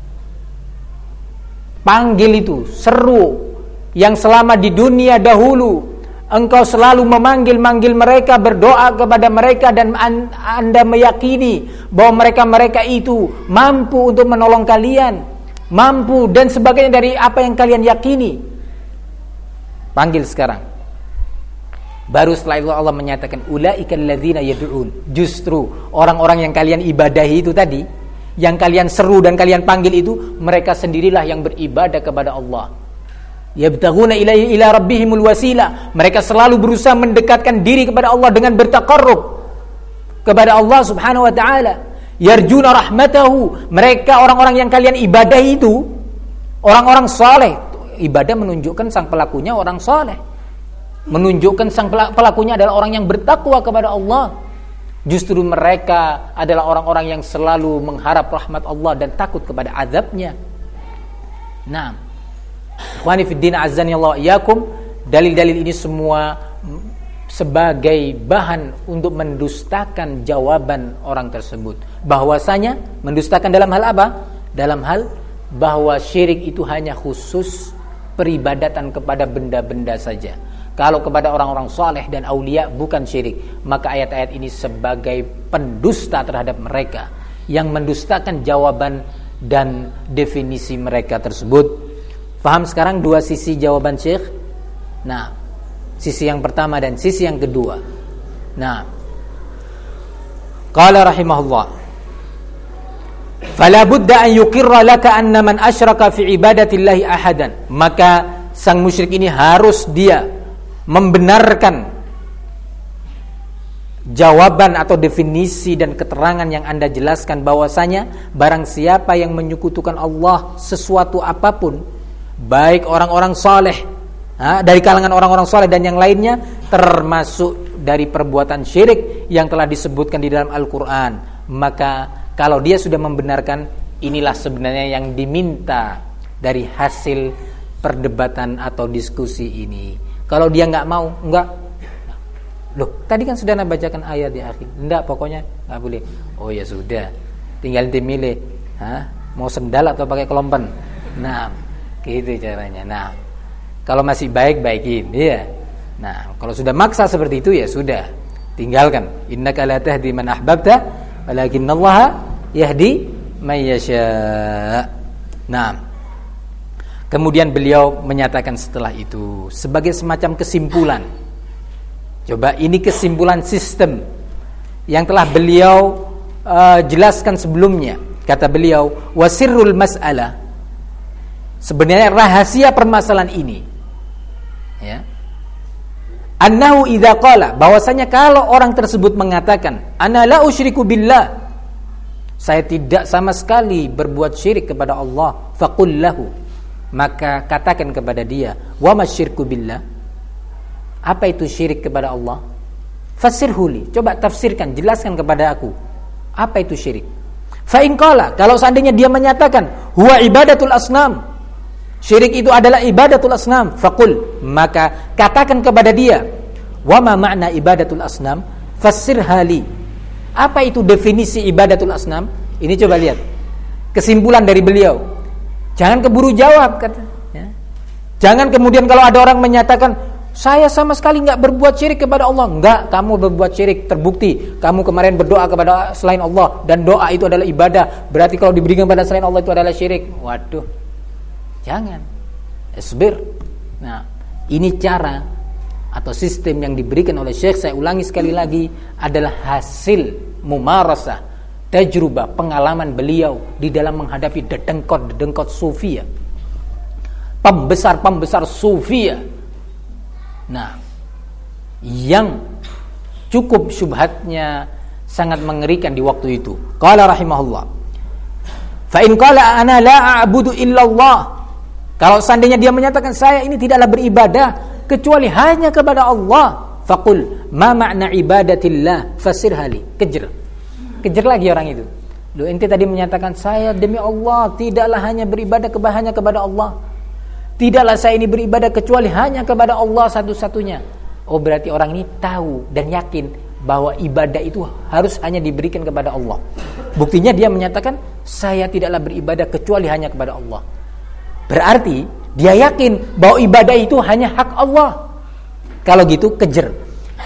Panggil itu, seru, yang selama di dunia dahulu engkau selalu memanggil-manggil mereka, berdoa kepada mereka, dan Anda meyakini bahwa mereka-mereka itu mampu untuk menolong kalian, mampu dan sebagainya dari apa yang kalian yakini. Panggil sekarang. Baru setelah itu Allah menyatakan ulaikal ladzina yad'un. Justru orang-orang yang kalian ibadahi itu tadi, yang kalian seru dan kalian panggil itu, mereka sendirilah yang beribadah kepada Allah. Yabtaghuna ilaihi ila rabbihimul wasilah. Mereka selalu berusaha mendekatkan diri kepada Allah dengan bertaqarrub kepada Allah Subhanahu wa taala. Yarjuna rahmatahu. Mereka orang-orang yang kalian ibadahi itu orang-orang saleh. Ibadah menunjukkan sang pelakunya orang saleh, menunjukkan sang pelakunya adalah orang yang bertakwa kepada Allah. Justru mereka adalah orang-orang yang selalu mengharap rahmat Allah dan takut kepada azabnya. Nah, ikhwani fiddin azzani Allah iyakum, dalil-dalil ini semua sebagai bahan untuk mendustakan jawaban orang tersebut. Bahwasanya mendustakan dalam hal apa? Dalam hal bahwa syirik itu hanya khusus peribadatan kepada benda-benda saja. Kalau kepada orang-orang saleh dan aulia bukan syirik, maka ayat-ayat ini sebagai pendusta terhadap mereka, yang mendustakan jawaban dan definisi mereka tersebut. Faham sekarang dua sisi jawaban Syekh? Nah, sisi yang pertama dan sisi yang kedua. Nah, qala rahimahullah, fala budda an yuqirra laka anna man asyraka fi ibadatillahi ahadan. Maka sang musyrik ini harus dia membenarkan jawaban atau definisi dan keterangan yang Anda jelaskan, bahwasanya barang siapa yang menyekutukan Allah sesuatu apapun, baik orang-orang saleh, dari kalangan orang-orang saleh dan yang lainnya, termasuk dari perbuatan syirik yang telah disebutkan di dalam Al-Quran, maka kalau dia sudah membenarkan, inilah sebenarnya yang diminta dari hasil perdebatan atau diskusi ini. Kalau dia nggak mau, enggak. Loh, tadi kan sudah bacakan ayat di akhir. Enggak, pokoknya nggak boleh. Oh ya sudah, tinggal dimilih, mau sendal atau pakai kelompen. Nah, gitu caranya. Nah, kalau masih baik-baikin, iya. Nah, kalau sudah maksa seperti itu ya sudah, tinggalkan. Innaka la tahdi man ahbabta, walakinallaha yahdi man yasha. Nah, kemudian beliau menyatakan setelah itu sebagai semacam kesimpulan. Coba ini kesimpulan sistem yang telah beliau jelaskan sebelumnya. Kata beliau, wasirrul mas'alah, sebenarnya rahasia permasalahan ini, ya, annahu idza qala, bahwasanya kalau orang tersebut mengatakan ana la usyriku billah, saya tidak sama sekali berbuat syirik kepada Allah, faqul lahu, maka katakan kepada dia, wa masyirku billah, apa itu syirik kepada Allah? Fasirhuli, coba tafsirkan, jelaskan kepada aku, apa itu syirik? Fa in qala, kalau seandainya dia menyatakan huwa ibadatul asnam, syirik itu adalah ibadatul asnam, faqul, maka katakan kepada dia, wa ma ma'na ibadatul asnam, fassirhali, apa itu definisi ibadatul asnam? Ini coba lihat kesimpulan dari beliau. Jangan keburu jawab, kata, ya. Jangan kemudian kalau ada orang menyatakan saya sama sekali enggak berbuat syirik kepada Allah. Enggak, kamu berbuat syirik, terbukti kamu kemarin berdoa kepada selain Allah dan doa itu adalah ibadah. Berarti kalau diberikan kepada selain Allah itu adalah syirik. Waduh. Jangan. Isbir. Nah, ini cara atau sistem yang diberikan oleh Syekh, saya ulangi sekali lagi, adalah hasil mumarasah, tajrubah, pengalaman beliau di dalam menghadapi dedengkot sufia, pembesar sufia. Nah, yang cukup syubhatnya sangat mengerikan di waktu itu. Qala rahimahullah, fa in qala ana la a'budu illallah, kalau seandainya dia menyatakan saya ini tidaklah beribadah kecuali hanya kepada Allah, faqul ma ma'na ibadatillah fasirhali, kejar lagi orang itu. Loh, ente tadi menyatakan saya demi Allah tidaklah hanya beribadah hanya kepada Allah, tidaklah saya ini beribadah kecuali hanya kepada Allah satu-satunya. Oh, berarti orang ini tahu dan yakin bahwa ibadah itu harus hanya diberikan kepada Allah. Buktinya dia menyatakan saya tidaklah beribadah kecuali hanya kepada Allah. Berarti dia yakin bahwa ibadah itu hanya hak Allah. Kalau gitu kejar.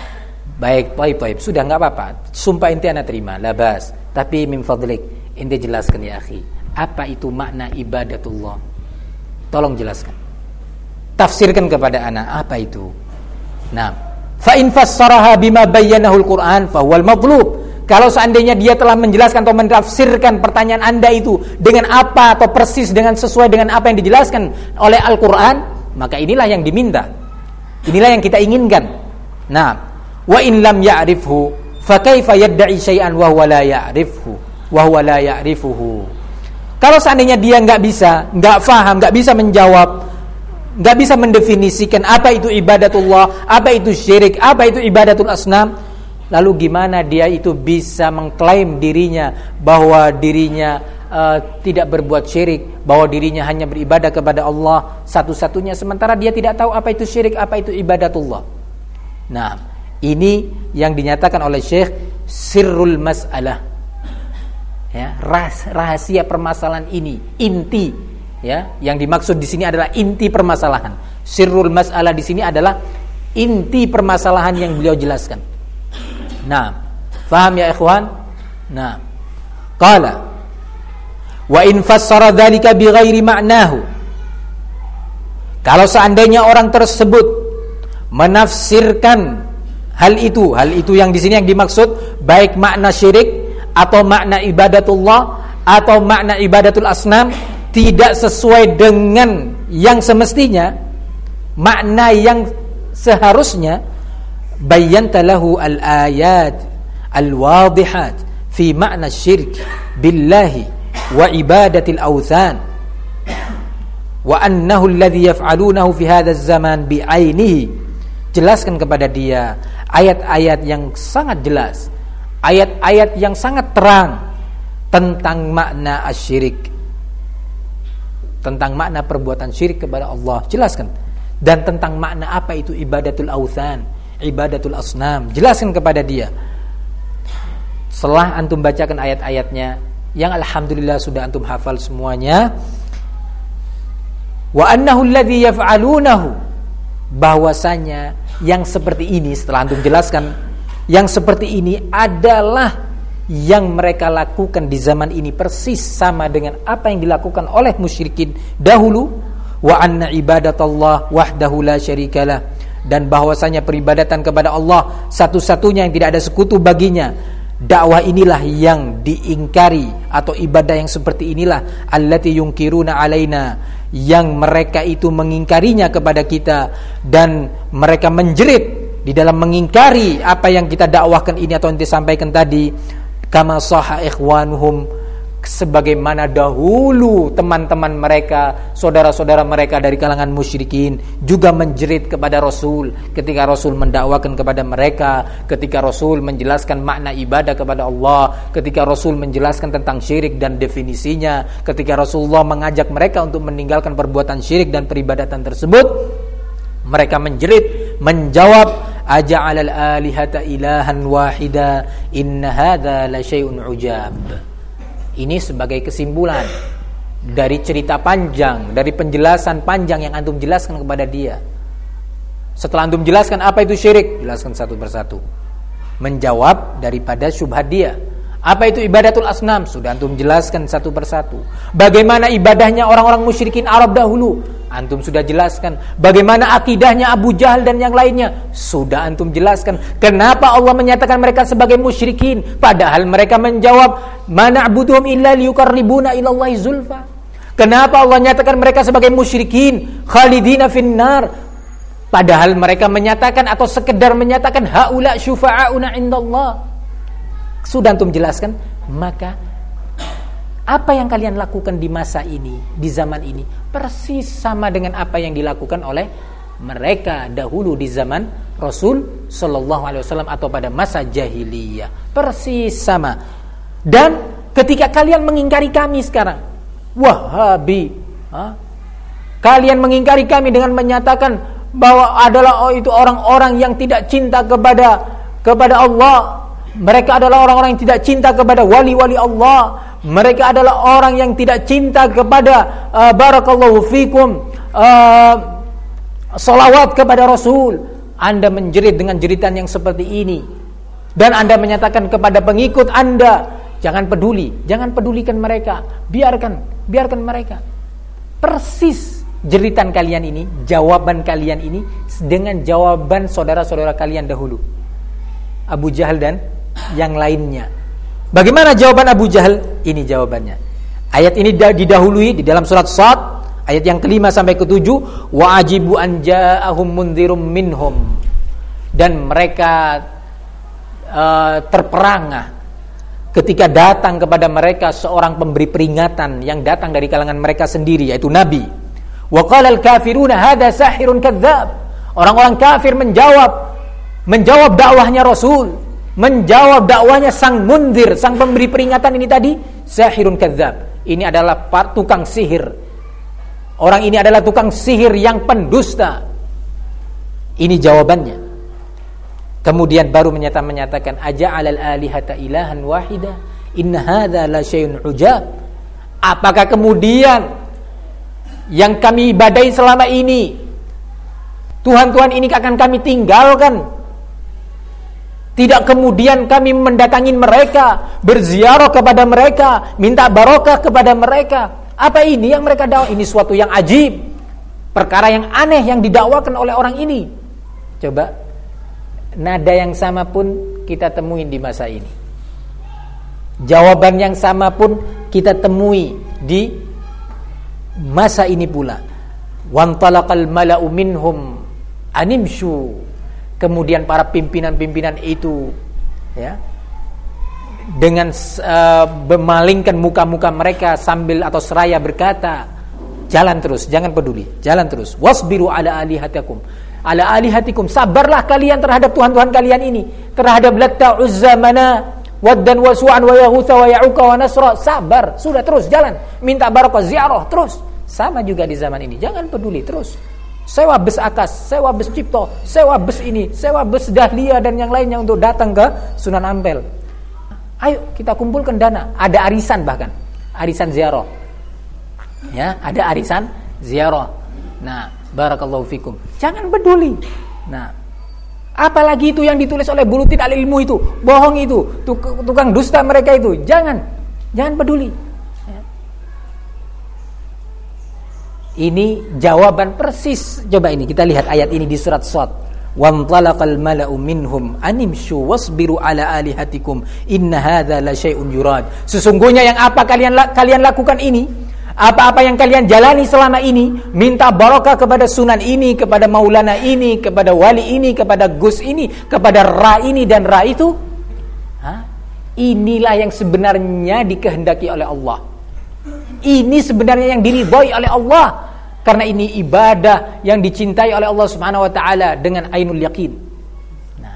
Baik, baik, sudah enggak apa-apa. Sumpah inti ana terima, labas. Tapi min fadlik, inti jelaskan ya akhi, apa itu makna ibadatullah? Tolong jelaskan. Tafsirkan kepada ana apa itu. Nah, fa in fassaraha bima bayyanahu al-Qur'an fa huwal matlub. Kalau seandainya dia telah menjelaskan atau mentafsirkan pertanyaan Anda itu dengan apa atau persis dengan sesuai dengan apa yang dijelaskan oleh Al-Qur'an, maka inilah yang diminta. Inilah yang kita inginkan. Nah, wa in lam ya'rifhu fa kaifa yad'i syai'an wa huwa la ya'rifhu wa huwa la ya'rifuhu. Kalau seandainya dia enggak faham, enggak bisa menjawab, enggak bisa mendefinisikan apa itu ibadatullah, apa itu syirik, apa itu ibadatul asnam, lalu gimana dia itu bisa mengklaim dirinya bahwa dirinya tidak berbuat syirik, bahwa dirinya hanya beribadah kepada Allah satu-satunya, sementara dia tidak tahu apa itu syirik, apa itu ibadatullah. Nah, ini yang dinyatakan oleh Syekh sirrul mas'alah, ya, rahasia permasalahan ini, inti, ya, yang dimaksud di sini adalah inti permasalahan. Sirrul mas'alah di sini adalah inti permasalahan yang beliau jelaskan. Nah, faham ya ikhwan? Nah, qala wa in fassara dzalika bighairi ma'nahu, kalau seandainya orang tersebut menafsirkan hal itu yang di sini yang dimaksud baik makna syirik atau makna ibadatullah atau makna ibadatul asnam tidak sesuai dengan yang semestinya, makna yang seharusnya, bayyanta lahu al-ayat al-wadihat fi makna syirk billahi wa ibadatil awthan wa annahu alladhi yaf'alunahu fi hadha az-zaman bi'ainihi. Jelaskan kepada dia ayat-ayat yang sangat jelas, ayat-ayat yang sangat terang tentang makna asyirik, tentang makna perbuatan syirik kepada Allah, jelaskan. Dan tentang makna apa itu ibadatul awthan, ibadatul asnam, jelaskan kepada dia. Setelah antum bacakan ayat-ayatnya yang alhamdulillah sudah antum hafal semuanya, wa annahu alladhi yaf'alunahu, bahwasanya yang seperti ini, setelah antum jelaskan, yang seperti ini adalah yang mereka lakukan di zaman ini persis sama dengan apa yang dilakukan oleh musyrikin dahulu. Wa anna ibadatullah wahdahu la syarikalah, dan bahwasanya peribadatan kepada Allah satu-satunya yang tidak ada sekutu baginya, Dakwah inilah yang diingkari, atau ibadah yang seperti inilah allati yunkiruna alaina, yang mereka itu mengingkarinya kepada kita, dan mereka menjerit di dalam mengingkari apa yang kita dakwahkan ini atau yang disampaikan tadi. Kama sahha ikhwanuhum, sebagaimana dahulu teman-teman mereka, saudara-saudara mereka dari kalangan musyrikin juga menjerit kepada Rasul ketika Rasul mendakwakan kepada mereka, ketika Rasul menjelaskan makna ibadah kepada Allah, ketika Rasul menjelaskan tentang syirik dan definisinya, ketika Rasulullah mengajak mereka untuk meninggalkan perbuatan syirik dan peribadatan tersebut. Mereka menjerit, menjawab, aja'alal alihata ilahan wahida inna hadza la syai'un ujab. Ini sebagai kesimpulan dari cerita panjang, dari penjelasan panjang yang antum jelaskan kepada dia. Setelah antum jelaskan apa itu syirik, jelaskan satu persatu. Menjawab daripada syubhat dia. Apa itu ibadatul asnam, sudah antum jelaskan satu persatu. Bagaimana ibadahnya orang-orang musyrikin Arab dahulu, antum sudah jelaskan. Bagaimana akidahnya Abu Jahal dan yang lainnya, sudah antum jelaskan. Kenapa Allah menyatakan mereka sebagai musyrikin, padahal mereka menjawab mana'buduhum illa liyuqarribuna ilallahi zulfa. Kenapa Allah menyatakan mereka sebagai musyrikin khalidina finnar, padahal mereka menyatakan atau sekedar menyatakan haula syufa'auna indallah. Sudah antum jelaskan. Maka apa yang kalian lakukan di masa ini, di zaman ini, persis sama dengan apa yang dilakukan oleh mereka dahulu di zaman Rasul Sallallahu Alaihi Wasallam atau pada masa jahiliyah. Persis sama. Dan ketika kalian mengingkari kami sekarang, Wahabi, kalian mengingkari kami dengan menyatakan bahwa adalah itu orang-orang yang tidak cinta kepada Allah. Mereka adalah orang-orang yang tidak cinta kepada wali-wali Allah. Mereka adalah orang yang tidak cinta kepada barakallahu fikum salawat kepada Rasul. Anda menjerit dengan jeritan yang seperti ini, dan Anda menyatakan kepada pengikut Anda, jangan pedulikan mereka, biarkan mereka. Persis jeritan kalian ini, jawaban kalian ini dengan jawaban saudara-saudara kalian dahulu, Abu Jahal dan yang lainnya. Bagaimana jawaban Abu Jahal? Ini jawabannya. Ayat ini didahului di dalam surat Shad, ayat yang ke-5 sampai ke-7, wa ajibu an ja'ahum mundhirum minhum, dan mereka terperangah ketika datang kepada mereka seorang pemberi peringatan yang datang dari kalangan mereka sendiri, yaitu Nabi. Wa qala al-kafiruna hadza sahirun kadzdzab. Orang-orang kafir menjawab dakwahnya Rasul, menjawab dakwahnya sang mundhir, sang pemberi peringatan ini tadi, sahirun kadzdzab. Ini adalah tukang sihir. Orang ini adalah tukang sihir yang pendusta. Ini jawabannya. Kemudian baru menyatakan aja'alal alihata ilahan wahida inna hadza la syai'un ujab. Apakah kemudian yang kami ibadahi selama ini, Tuhan-Tuhan ini akan kami tinggalkan? Tidak kemudian kami mendatangi mereka, berziarah kepada mereka, minta barokah kepada mereka. Apa ini yang mereka dakwah? Ini suatu yang ajib, perkara yang aneh yang didakwakan oleh orang ini. Coba, nada yang sama pun kita temuin di masa ini. Jawaban yang sama pun kita temui di masa ini pula. Wantalaqal mala'u minhum animshu. Kemudian para pimpinan-pimpinan itu, ya, dengan memalingkan muka-muka mereka sambil atau seraya berkata, jalan terus, jangan peduli, jalan terus. Wasbiru ala alihatikum, sabarlah kalian terhadap Tuhan-Tuhan kalian ini, terhadap Latta, Uzza, Mana, Waddan wa Su'an wa Yaghutha wa Ya'uqa wa Nasra. Sabar, sudah, terus jalan, minta barakah, ziarah terus. Sama juga di zaman ini, jangan peduli, terus. Sewa bus Akas, sewa bus Cipto, sewa bus ini, sewa bus Dahlia dan yang lainnya untuk datang ke Sunan Ampel. Ayo kita kumpulkan dana. Ada arisan, bahkan arisan ziarah. Ya, ada arisan ziarah. Nah, barakallahu fikum. Jangan peduli. Nah, apalagi itu yang ditulis oleh Bulutin Al-Ilmu itu, bohong itu, tukang dusta mereka itu. Jangan peduli. Ini jawaban persis. Coba ini kita lihat ayat ini di surat Shad. Wantalaqal mala'u minhum animshu wasbiru ala alihatikum inna hadza la syai'un yurad. Sesungguhnya yang apa kalian lakukan ini, apa-apa yang kalian jalani selama ini, minta barokah kepada sunan ini, kepada maulana ini, kepada wali ini, kepada gus ini, kepada ra ini dan ra itu, inilah yang sebenarnya dikehendaki oleh Allah. Ini sebenarnya yang diridhai oleh Allah. Karena ini ibadah yang dicintai oleh Allah Subhanahu wa taala dengan ainul yaqin. Nah.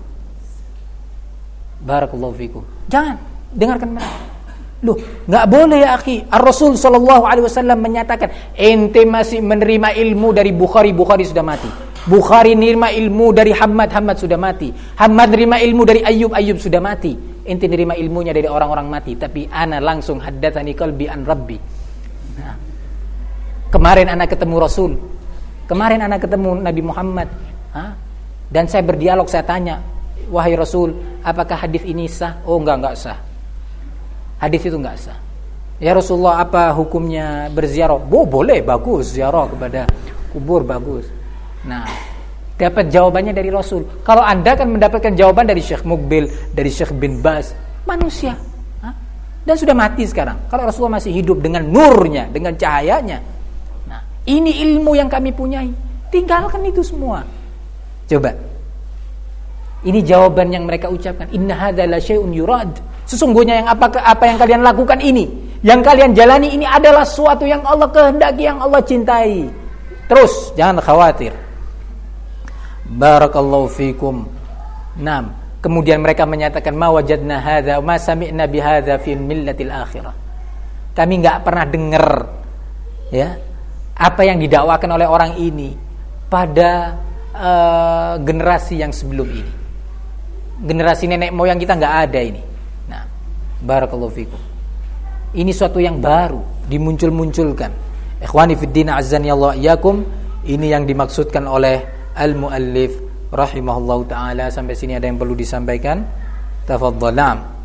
Barakallahu fikum. Jangan dengarkan mereka. Loh, enggak boleh ya akhi. Ar-Rasul sallallahu alaihi wasallam menyatakan, ente masih menerima ilmu dari Bukhari sudah mati. Bukhari menerima ilmu dari Hammad sudah mati. Hammad menerima ilmu dari Ayyub sudah mati. Ente menerima ilmunya dari orang-orang mati, tapi ana langsung haddatsani qalbi an rabbi. Nah. Kemarin anak ketemu Rasul, kemarin anak ketemu Nabi Muhammad, dan saya berdialog, saya tanya, wahai Rasul, apakah hadis ini sah? Oh enggak sah. Hadis itu enggak sah. Ya Rasulullah, apa hukumnya berziarah? Boleh, bagus, ziarah kepada kubur bagus. Nah, dapat jawabannya dari Rasul. Kalau Anda kan mendapatkan jawaban dari Syekh Mukbil, dari Syekh bin Baz, manusia, dan sudah mati sekarang. Kalau Rasulullah masih hidup dengan nurnya, dengan cahayanya, ini ilmu yang kami punyai. Tinggalkan itu semua. Coba. Ini jawaban yang mereka ucapkan. Inna hadza la syai'un yurad. Sesungguhnya yang apa yang kalian lakukan ini, yang kalian jalani ini adalah sesuatu yang Allah kehendaki, yang Allah cintai. Terus, jangan khawatir. Barakallahu fikum. Naam. Kemudian mereka menyatakan ma wajadna hadza ma sami'na bi hadza fi millatil akhirah. Kami enggak pernah dengar, ya, apa yang didakwakan oleh orang ini pada generasi yang sebelum ini. Generasi nenek moyang kita nggak ada ini. Nah, barakallahu fikum. Ini suatu yang baru dimuncul-munculkan. Ikhwani fiddin azzani Allah iyyakum. Ini yang dimaksudkan oleh al-muallif rahimahullahu taala. Sampai sini ada yang perlu disampaikan? Tafadhal.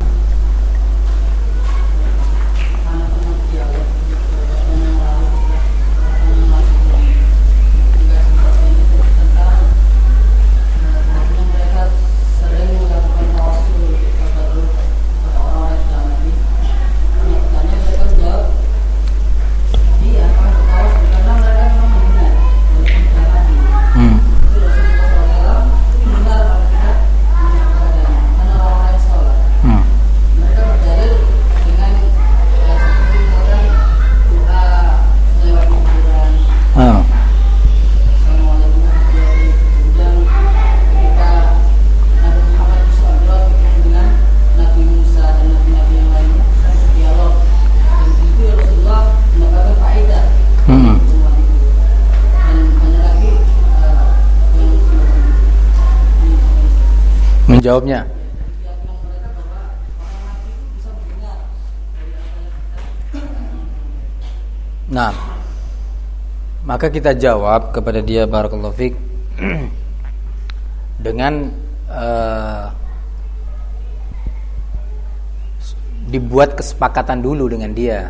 Menjawabnya. Nah, maka kita jawab kepada dia barakallahu fiik dengan dibuat kesepakatan dulu dengan dia.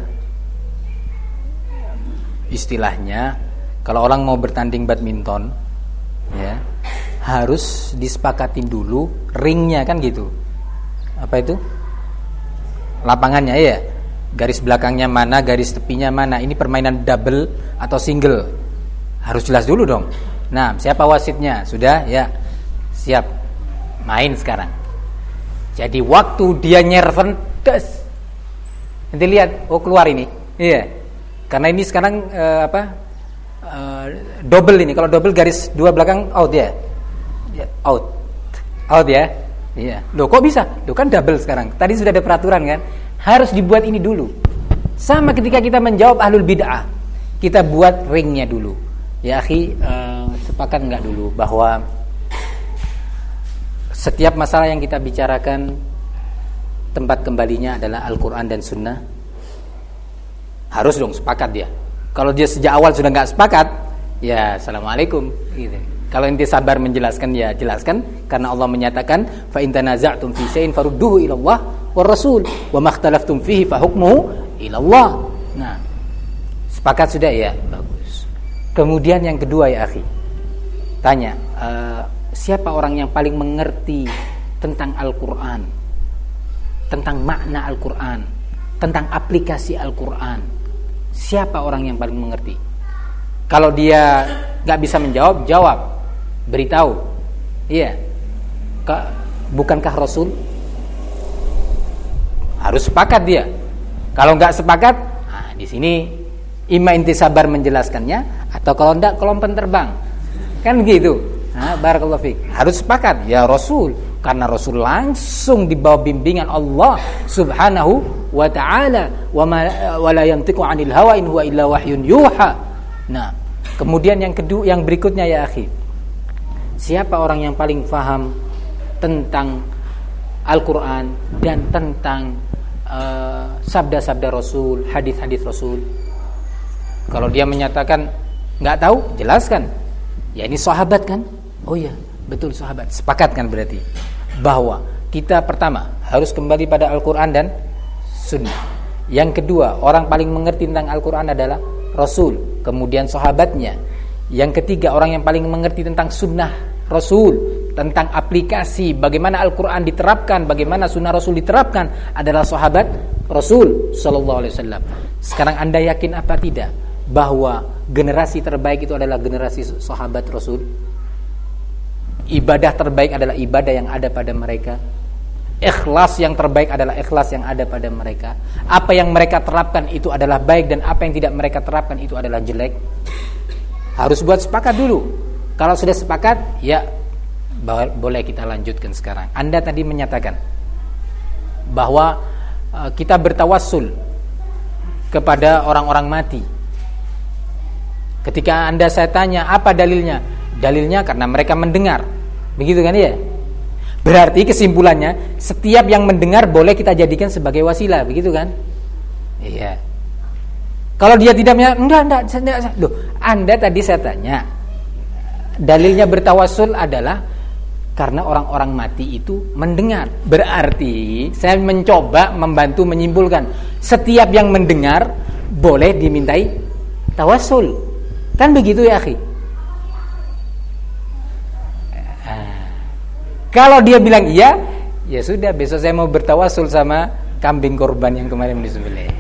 Istilahnya, kalau orang mau bertanding badminton, ya, harus disepakatin dulu ringnya, kan gitu. Apa itu? Lapangannya, ya. Garis belakangnya mana, garis tepinya mana. Ini permainan double atau single. Harus jelas dulu dong. Nah, siapa wasitnya? Sudah, ya. Siap. Main sekarang. Jadi waktu dia nyerven, nanti lihat, oh keluar ini. Iya. Karena ini sekarang double ini. Kalau double garis dua belakang out ya. Out ya. Iya. Loh kok bisa? Loh kan double sekarang. Tadi sudah ada peraturan kan? Harus dibuat ini dulu. Sama ketika kita menjawab ahlul bid'ah, kita buat ringnya dulu. Ya akhi, sepakat enggak dulu bahwa setiap masalah yang kita bicarakan tempat kembalinya adalah Al-Quran dan Sunnah? Harus dong sepakat dia. Kalau dia sejak awal sudah enggak sepakat, ya assalamualaikum gitu. Kalau inti sabar menjelaskan, ya jelaskan, karena Allah menyatakan fa in tanaza'tum fi syai'in farudduhu ila Allah war rasul wa makhtalaftum fihi fa hukmuhu ila Allah. Nah, sepakat sudah ya, bagus. Kemudian yang kedua ya akhi, tanya, siapa orang yang paling mengerti tentang Al-Quran, tentang makna Al-Quran, tentang aplikasi Al-Quran? Siapa orang yang paling mengerti? Kalau dia gak bisa menjawab, jawab, beritahu. Iya, bukankah Rasul? Harus sepakat dia. Kalau gak sepakat, nah, di sini ima inti sabar menjelaskannya, atau kalau enggak kelompen terbang. Kan begitu. Nah, barakallahu fiik. Harus sepakat ya Rasul, karena Rasul langsung di bawah bimbingan Allah Subhanahu wa taala, wa la yantiqu 'anil hawa in huwa illa wahyun yuha. Nah, kemudian yang kedua, yang berikutnya ya akhi. Siapa orang yang paling faham tentang Al-Qur'an dan tentang sabda-sabda Rasul, hadis-hadis Rasul? Kalau dia menyatakan enggak tahu, jelaskan. Ya ini sahabat kan? Oh iya, betul sahabat. Sepakat kan berarti bahwa kita pertama harus kembali pada Al-Quran dan Sunnah. Yang kedua, orang paling mengerti tentang Al-Quran adalah Rasul, kemudian sahabatnya. Yang ketiga, orang yang paling mengerti tentang Sunnah Rasul, tentang aplikasi bagaimana Al-Quran diterapkan, bagaimana Sunnah Rasul diterapkan adalah sahabat Rasul Sallallahu Alaihi Wasallam. Sekarang Anda yakin apa tidak bahwa generasi terbaik itu adalah generasi sahabat Rasul? Ibadah terbaik adalah ibadah yang ada pada mereka. Ikhlas yang terbaik adalah ikhlas yang ada pada mereka. Apa yang mereka terapkan itu adalah baik, dan apa yang tidak mereka terapkan itu adalah jelek. Harus buat sepakat dulu. Kalau sudah sepakat, ya boleh kita lanjutkan sekarang. Anda tadi menyatakan bahwa kita bertawassul kepada orang-orang mati. Ketika saya tanya apa dalilnya? Dalilnya karena mereka mendengar. Begitu kan ya? Berarti kesimpulannya setiap yang mendengar boleh kita jadikan sebagai wasilah, begitu kan? Iya. Kalau dia tidak enggak. Loh, Anda tadi saya tanya, dalilnya bertawassul adalah karena orang-orang mati itu mendengar. Berarti saya mencoba membantu menyimpulkan setiap yang mendengar boleh dimintai tawassul. Kan begitu ya, akhi? Kalau dia bilang iya, ya sudah, besok saya mau bertawasul sama kambing korban yang kemarin disembelih.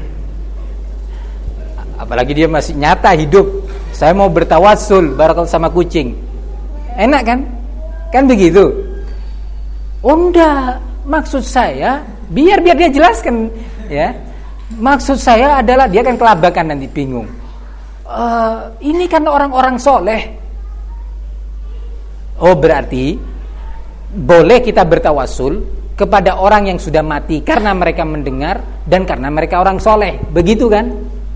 Apalagi dia masih nyata hidup, saya mau bertawasul barakallahu sama kucing. Enak kan? Kan begitu? Oh enggak, maksud saya biar dia jelaskan ya. Maksud saya adalah dia kan kelabakan, nanti bingung. Ini kan orang-orang soleh. Oh berarti boleh kita bertawasul kepada orang yang sudah mati karena mereka mendengar dan karena mereka orang soleh, begitu kan?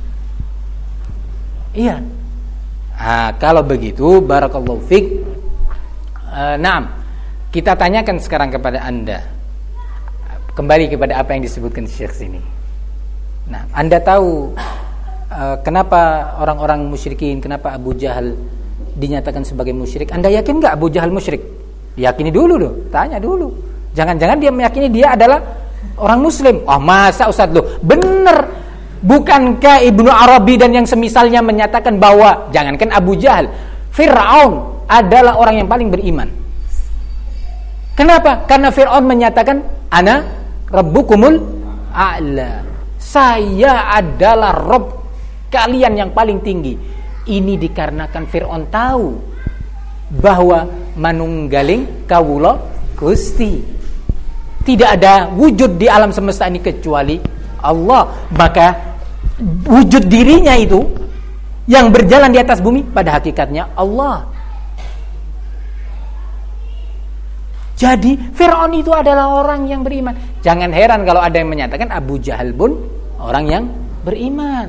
Iya. Kalau begitu, barakallahu fiik. Naam, kita tanyakan sekarang kepada Anda, kembali kepada apa yang disebutkan Syekh sini. Nah, Anda tahu kenapa orang-orang musyrikin, kenapa Abu Jahal dinyatakan sebagai musyrik? Anda yakin nggak Abu Jahal musyrik? Yakini dulu loh, tanya dulu. Jangan-jangan dia meyakini dia adalah orang muslim. Oh masa Ustaz loh, bener. Bukankah Ibnu Arabi dan yang semisalnya menyatakan bahwa jangankan Abu Jahal, Fir'aun adalah orang yang paling beriman. Kenapa? Karena Fir'aun menyatakan ana rabbukumul a'la, saya adalah Rabb kalian yang paling tinggi. Ini dikarenakan Fir'aun tahu bahwa manunggaling kawula Gusti, tidak ada wujud di alam semesta ini kecuali Allah. Maka wujud dirinya itu yang berjalan di atas bumi pada hakikatnya Allah. Jadi Fir'aun itu adalah orang yang beriman. Jangan heran kalau ada yang menyatakan Abu Jahal pun orang yang beriman.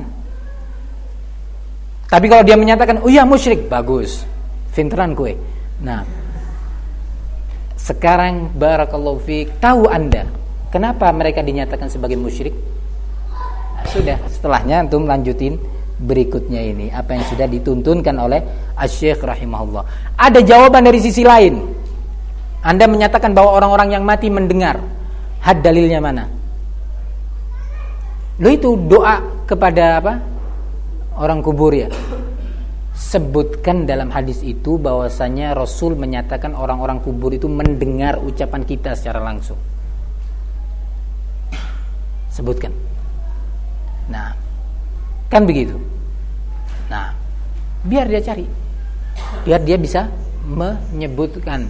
Tapi kalau dia menyatakan oh ya musyrik, bagus, pinteran kue. Nah, sekarang barakallahu fiik, tahu Anda kenapa mereka dinyatakan sebagai musyrik? Nah, sudah, setelahnya antum lanjutin berikutnya ini apa yang sudah dituntunkan oleh Asy-Syaikh rahimahullah. Ada jawaban dari sisi lain. Anda menyatakan bahwa orang-orang yang mati mendengar. Had dalilnya mana? Lo itu doa kepada apa? Orang kubur ya. sebutkan dalam hadis itu bahwasanya Rasul menyatakan orang-orang kubur itu mendengar ucapan kita secara langsung. Sebutkan. Nah, kan begitu. Nah, biar dia cari, biar dia bisa menyebutkan.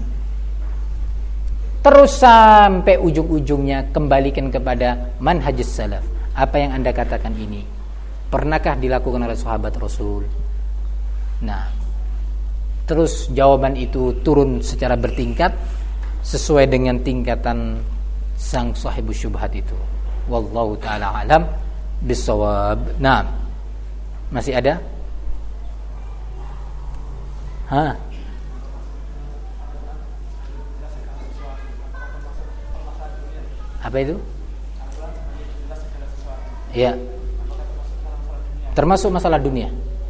Terus sampai ujung-ujungnya kembalikan kepada manhajus salaf. Apa yang Anda katakan ini pernahkah dilakukan oleh sahabat Rasul? Nah, terus jawaban itu turun secara bertingkat sesuai dengan tingkatan sang sahibus syubhat itu. Wallahu ta'ala alam bisawab. Nah, masih ada? Apa itu? Ya. Termasuk masalah dunia.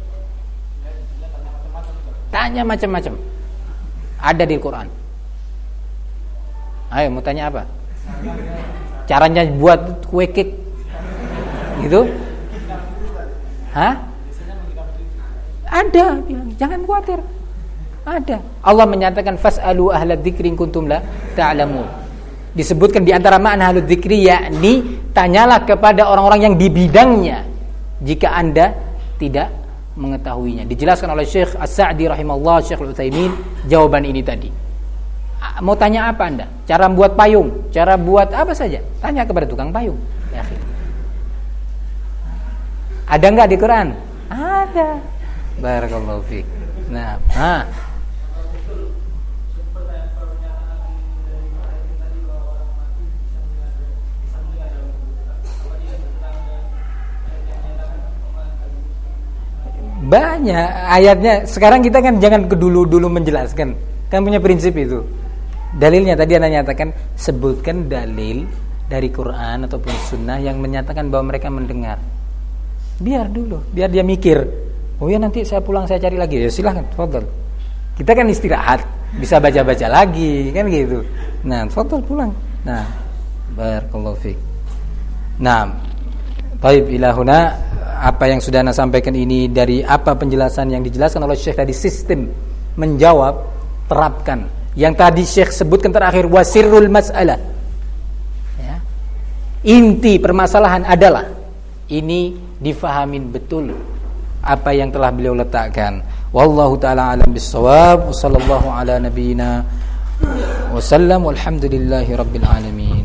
Tanya macam-macam. Ada di Quran. Ayo, mau tanya apa? Caranya buat kue cake. Gitu? Ada, bilang, jangan khawatir. Ada. Allah menyatakan fas'alu ahla dzikri in kuntum la ta'lamun. Disebutkan di antara makna ahlu dzikri yakni tanyalah kepada orang-orang yang di bidangnya jika Anda tidak mengetahuinya. Dijelaskan oleh Syekh As-Sa'di rahimahullah, Syekh Al-Utsaimin jawaban ini tadi. Mau tanya apa Anda? Cara buat payung, cara buat apa saja? Tanya kepada tukang payung. Ya, ada enggak di Quran? Ada. Barakallahu fiik. Nah, banyak ayatnya. Sekarang kita kan jangan dulu menjelaskan. Kan punya prinsip itu. Dalilnya tadi Anda nyatakan, sebutkan dalil dari Quran ataupun sunnah yang menyatakan bahwa mereka mendengar. Biar dulu, biar dia mikir. Oh ya, nanti saya pulang saya cari lagi. Ya silahkan, fadhal. Kita kan istirahat, bisa baca-baca lagi, kan gitu. Nah, fadhal pulang. Nah, barakallahu fiik. Nah, baik, ilahuna, apa yang sudah Anda sampaikan ini dari apa penjelasan yang dijelaskan oleh Syekh tadi, sistem menjawab, terapkan. Yang tadi Syekh sebutkan terakhir wasirrul mas'alah. Ya. Inti permasalahan adalah ini difahamin betul apa yang telah beliau letakkan. Wallahu taala alam bissawab. Wassallallahu ala nabiyyina wa sallam walhamdulillahi rabbil alamin.